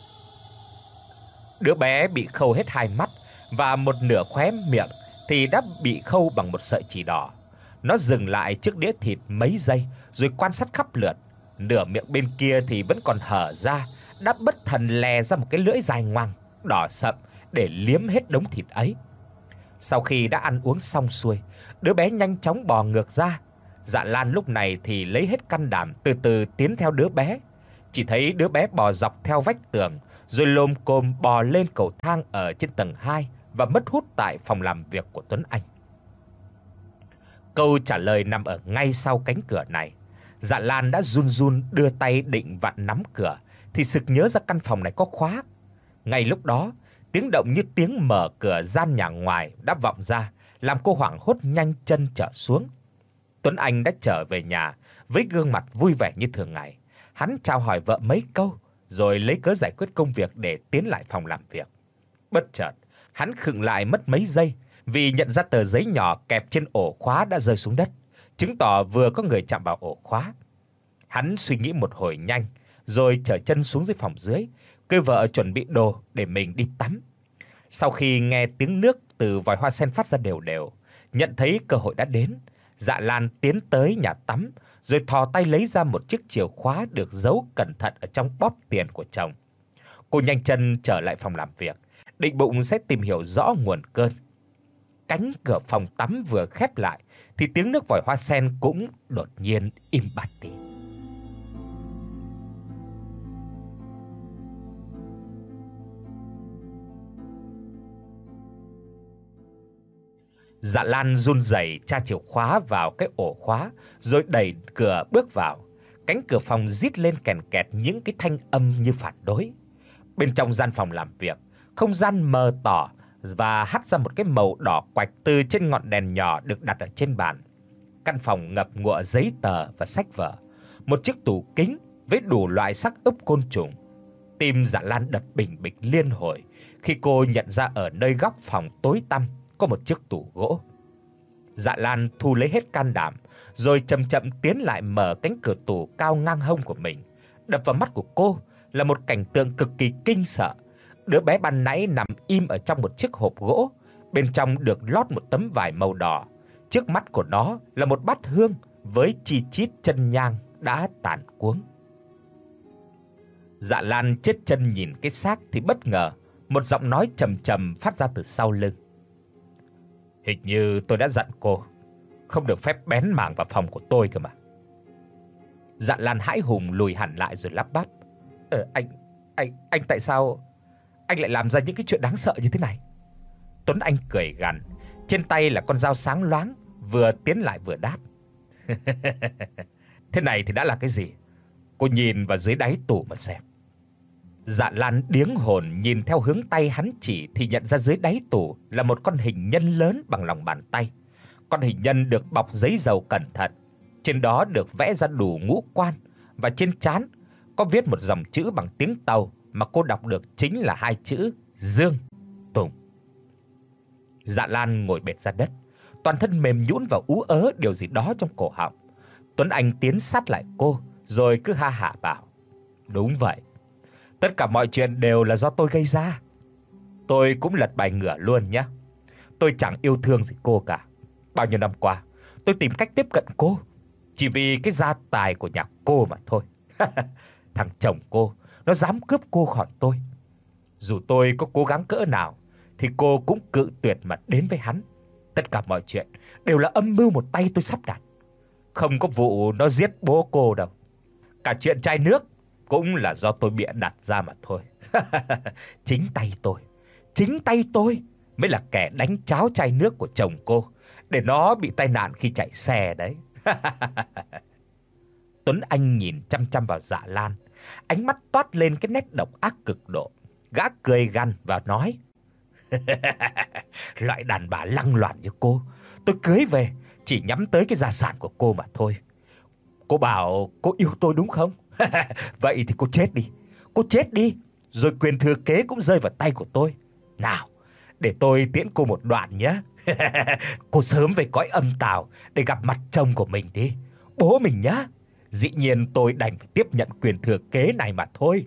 Đứa bé bị khâu hết hai mắt và một nửa khóe miệng thì đã bị khâu bằng một sợi chỉ đỏ. Nó dừng lại trước đĩa thịt mấy giây rồi quan sát khắp lượt. Nửa miệng bên kia thì vẫn còn hở ra, đã bất thần lè ra một cái lưỡi dài ngoằng đỏ sậm để liếm hết đống thịt ấy. Sau khi đã ăn uống xong xuôi, đứa bé nhanh chóng bò ngược ra. Dạ Lan lúc này thì lấy hết can đảm từ từ tiến theo đứa bé. Chỉ thấy đứa bé bò dọc theo vách tường rồi lồm cồm bò lên cầu thang ở trên tầng hai và mất hút tại phòng làm việc của Tuấn Anh. Câu trả lời nằm ở ngay sau cánh cửa này. Dạ Lan đã run run đưa tay định vặn nắm cửa thì sực nhớ ra căn phòng này có khóa. Ngay lúc đó, tiếng động như tiếng mở cửa gian nhà ngoài đã vọng ra, làm cô hoảng hốt nhanh chân trở xuống. Tuấn Anh đã trở về nhà với gương mặt vui vẻ như thường ngày. Hắn chào hỏi vợ mấy câu rồi lấy cớ giải quyết công việc để tiến lại phòng làm việc. Bất chợt, hắn khựng lại mất mấy giây vì nhận ra tờ giấy nhỏ kẹp trên ổ khóa đã rơi xuống đất, chứng tỏ vừa có người chạm vào ổ khóa. Hắn suy nghĩ một hồi nhanh rồi trở chân xuống dưới phòng dưới, kêu vợ chuẩn bị đồ để mình đi tắm. Sau khi nghe tiếng nước từ vòi hoa sen phát ra đều đều, nhận thấy cơ hội đã đến, Dạ Lan tiến tới nhà tắm rồi thò tay lấy ra một chiếc chìa khóa được giấu cẩn thận ở trong bóp tiền của chồng. Cô nhanh chân trở lại phòng làm việc, định bụng sẽ tìm hiểu rõ nguồn cơn. Cánh cửa phòng tắm vừa khép lại thì tiếng nước vòi hoa sen cũng đột nhiên im bặt đi. Dạ Lan run rẩy tra chìa khóa vào cái ổ khóa rồi đẩy cửa bước vào. Cánh cửa phòng rít lên kèn kẹt những cái thanh âm như phản đối. Bên trong gian phòng làm việc, không gian mờ tỏ và hắt ra một cái màu đỏ quạch từ trên ngọn đèn nhỏ được đặt ở trên bàn. Căn phòng ngập ngụa giấy tờ và sách vở, một chiếc tủ kính với đủ loại xác ướp côn trùng. Tim Dạ Lan đập bình bịch liên hồi khi cô nhận ra ở nơi góc phòng tối tăm có một chiếc tủ gỗ. Dạ Lan thu lấy hết can đảm rồi chậm chậm tiến lại mở cánh cửa tủ cao ngang hông của mình. Đập vào mắt của cô là một cảnh tượng cực kỳ kinh sợ. Đứa bé ban nãy nằm im ở trong một chiếc hộp gỗ, bên trong được lót một tấm vải màu đỏ. Trước mắt của nó là một bát hương với chi chít chân nhang đã tàn cuống. Dạ Lan chết chân nhìn cái xác thì bất ngờ một giọng nói trầm trầm phát ra từ sau lưng. Hình như tôi đã dặn cô không được phép bén mảng vào phòng của tôi cơ mà. Dạ Lan hãi hùng lùi hẳn lại rồi lắp bắp. Ờ anh anh anh tại sao anh lại làm ra những cái chuyện đáng sợ như thế này? Tuấn Anh cười gằn, trên tay là con dao sáng loáng, vừa tiến lại vừa đáp. Thế này thì đã là cái gì? Cô nhìn vào dưới đáy tủ mà xem. Dạ Lan điếng hồn nhìn theo hướng tay hắn chỉ thì nhận ra dưới đáy tủ là một con hình nhân lớn bằng lòng bàn tay. Con hình nhân được bọc giấy dầu cẩn thận, trên đó được vẽ ra đủ ngũ quan và trên trán có viết một dòng chữ bằng tiếng Tàu mà cô đọc được chính là hai chữ Dương Tùng. Dạ Lan ngồi bệt ra đất, toàn thân mềm nhũn và ú ớ điều gì đó trong cổ họng. Tuấn Anh tiến sát lại cô rồi cứ ha hả bảo: "Đúng vậy. Tất cả mọi chuyện đều là do tôi gây ra. Tôi cũng lật bài ngửa luôn nhé. Tôi chẳng yêu thương gì cô cả. Bao nhiêu năm qua, tôi tìm cách tiếp cận cô chỉ vì cái gia tài của nhà cô mà thôi. Thằng chồng cô, nó dám cướp cô khỏi tôi. Dù tôi có cố gắng cỡ nào thì cô cũng cự tuyệt mà đến với hắn. Tất cả mọi chuyện đều là âm mưu một tay tôi sắp đặt. Không có vụ nó giết bố cô đâu. Cả chuyện chai nước cũng là do tôi bịa đặt ra mà thôi. Chính tay tôi, chính tay tôi mới là kẻ đánh cháo chai nước của chồng cô để nó bị tai nạn khi chạy xe đấy." Tuấn Anh nhìn chăm chăm vào Dạ Lan, ánh mắt toát lên cái nét độc ác cực độ. Gã cười gằn và nói: "Loại đàn bà lăng loàn như cô, tôi cưới về chỉ nhắm tới cái gia sản của cô mà thôi. Cô bảo cô yêu tôi đúng không? Vậy thì cô chết đi. Cô chết đi, rồi quyền thừa kế cũng rơi vào tay của tôi. Nào, để tôi tiễn cô một đoạn nhé. Cô sớm về cõi âm tào để gặp mặt chồng của mình đi, bố mình nhá. Dĩ nhiên tôi đành phải tiếp nhận quyền thừa kế này mà thôi."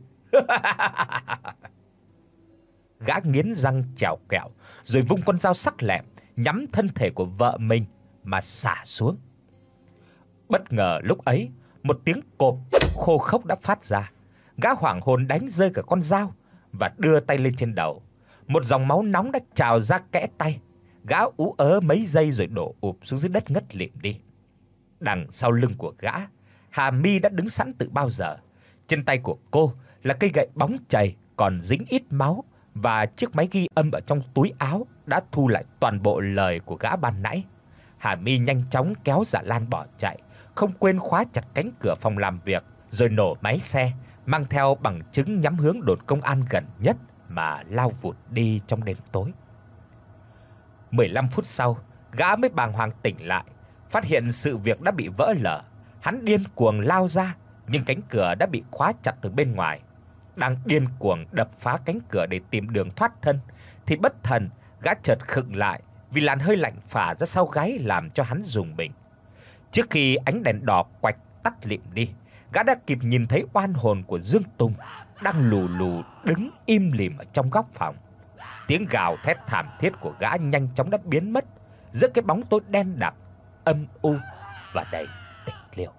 Gã nghiến răng trèo kẹo, rồi vung con dao sắc lẹm nhắm thân thể của vợ mình mà xả xuống. Bất ngờ lúc ấy, một tiếng cộp khô khốc đã phát ra. Gã hoảng hồn đánh rơi cả con dao và đưa tay lên trên đầu. Một dòng máu nóng đã trào ra kẽ tay. Gã ú ớ mấy giây rồi đổ ụp xuống dưới đất ngất lịm đi. Đằng sau lưng của gã, Hà My đã đứng sẵn từ bao giờ. Trên tay của cô là cây gậy bóng chày còn dính ít máu và chiếc máy ghi âm ở trong túi áo đã thu lại toàn bộ lời của gã ban nãy. Hà My nhanh chóng kéo Dạ Lan bỏ chạy, không quên khóa chặt cánh cửa phòng làm việc, rồi nổ máy xe, mang theo bằng chứng nhắm hướng đồn công an gần nhất mà lao vụt đi trong đêm tối. mười lăm phút sau, gã mới bàng hoàng tỉnh lại, phát hiện sự việc đã bị vỡ lở. Hắn điên cuồng lao ra, nhưng cánh cửa đã bị khóa chặt từ bên ngoài. Đang điên cuồng đập phá cánh cửa để tìm đường thoát thân thì bất thần gã chợt khựng lại vì làn hơi lạnh phả ra sau gáy làm cho hắn rùng mình. Trước khi ánh đèn đỏ quạch tắt lịm đi, gã đã kịp nhìn thấy oan hồn của Dương Tùng đang lù lù đứng im lìm ở trong góc phòng. Tiếng gào thét thảm thiết của gã nhanh chóng đã biến mất giữa cái bóng tối đen đặc, âm u và đầy tịch liêu.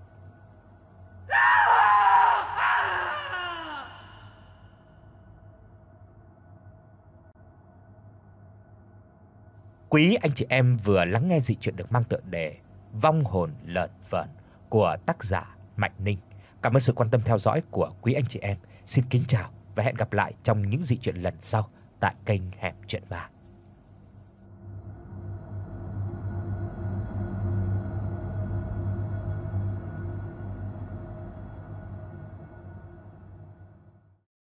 Quý anh chị em vừa lắng nghe dị truyện được mang tựa đề Vong hồn lợn vợn của tác giả Mạnh Ninh. Cảm ơn sự quan tâm theo dõi của quý anh chị em. Xin kính chào và hẹn gặp lại trong những dị truyện lần sau tại kênh Hẻm Truyện Ma.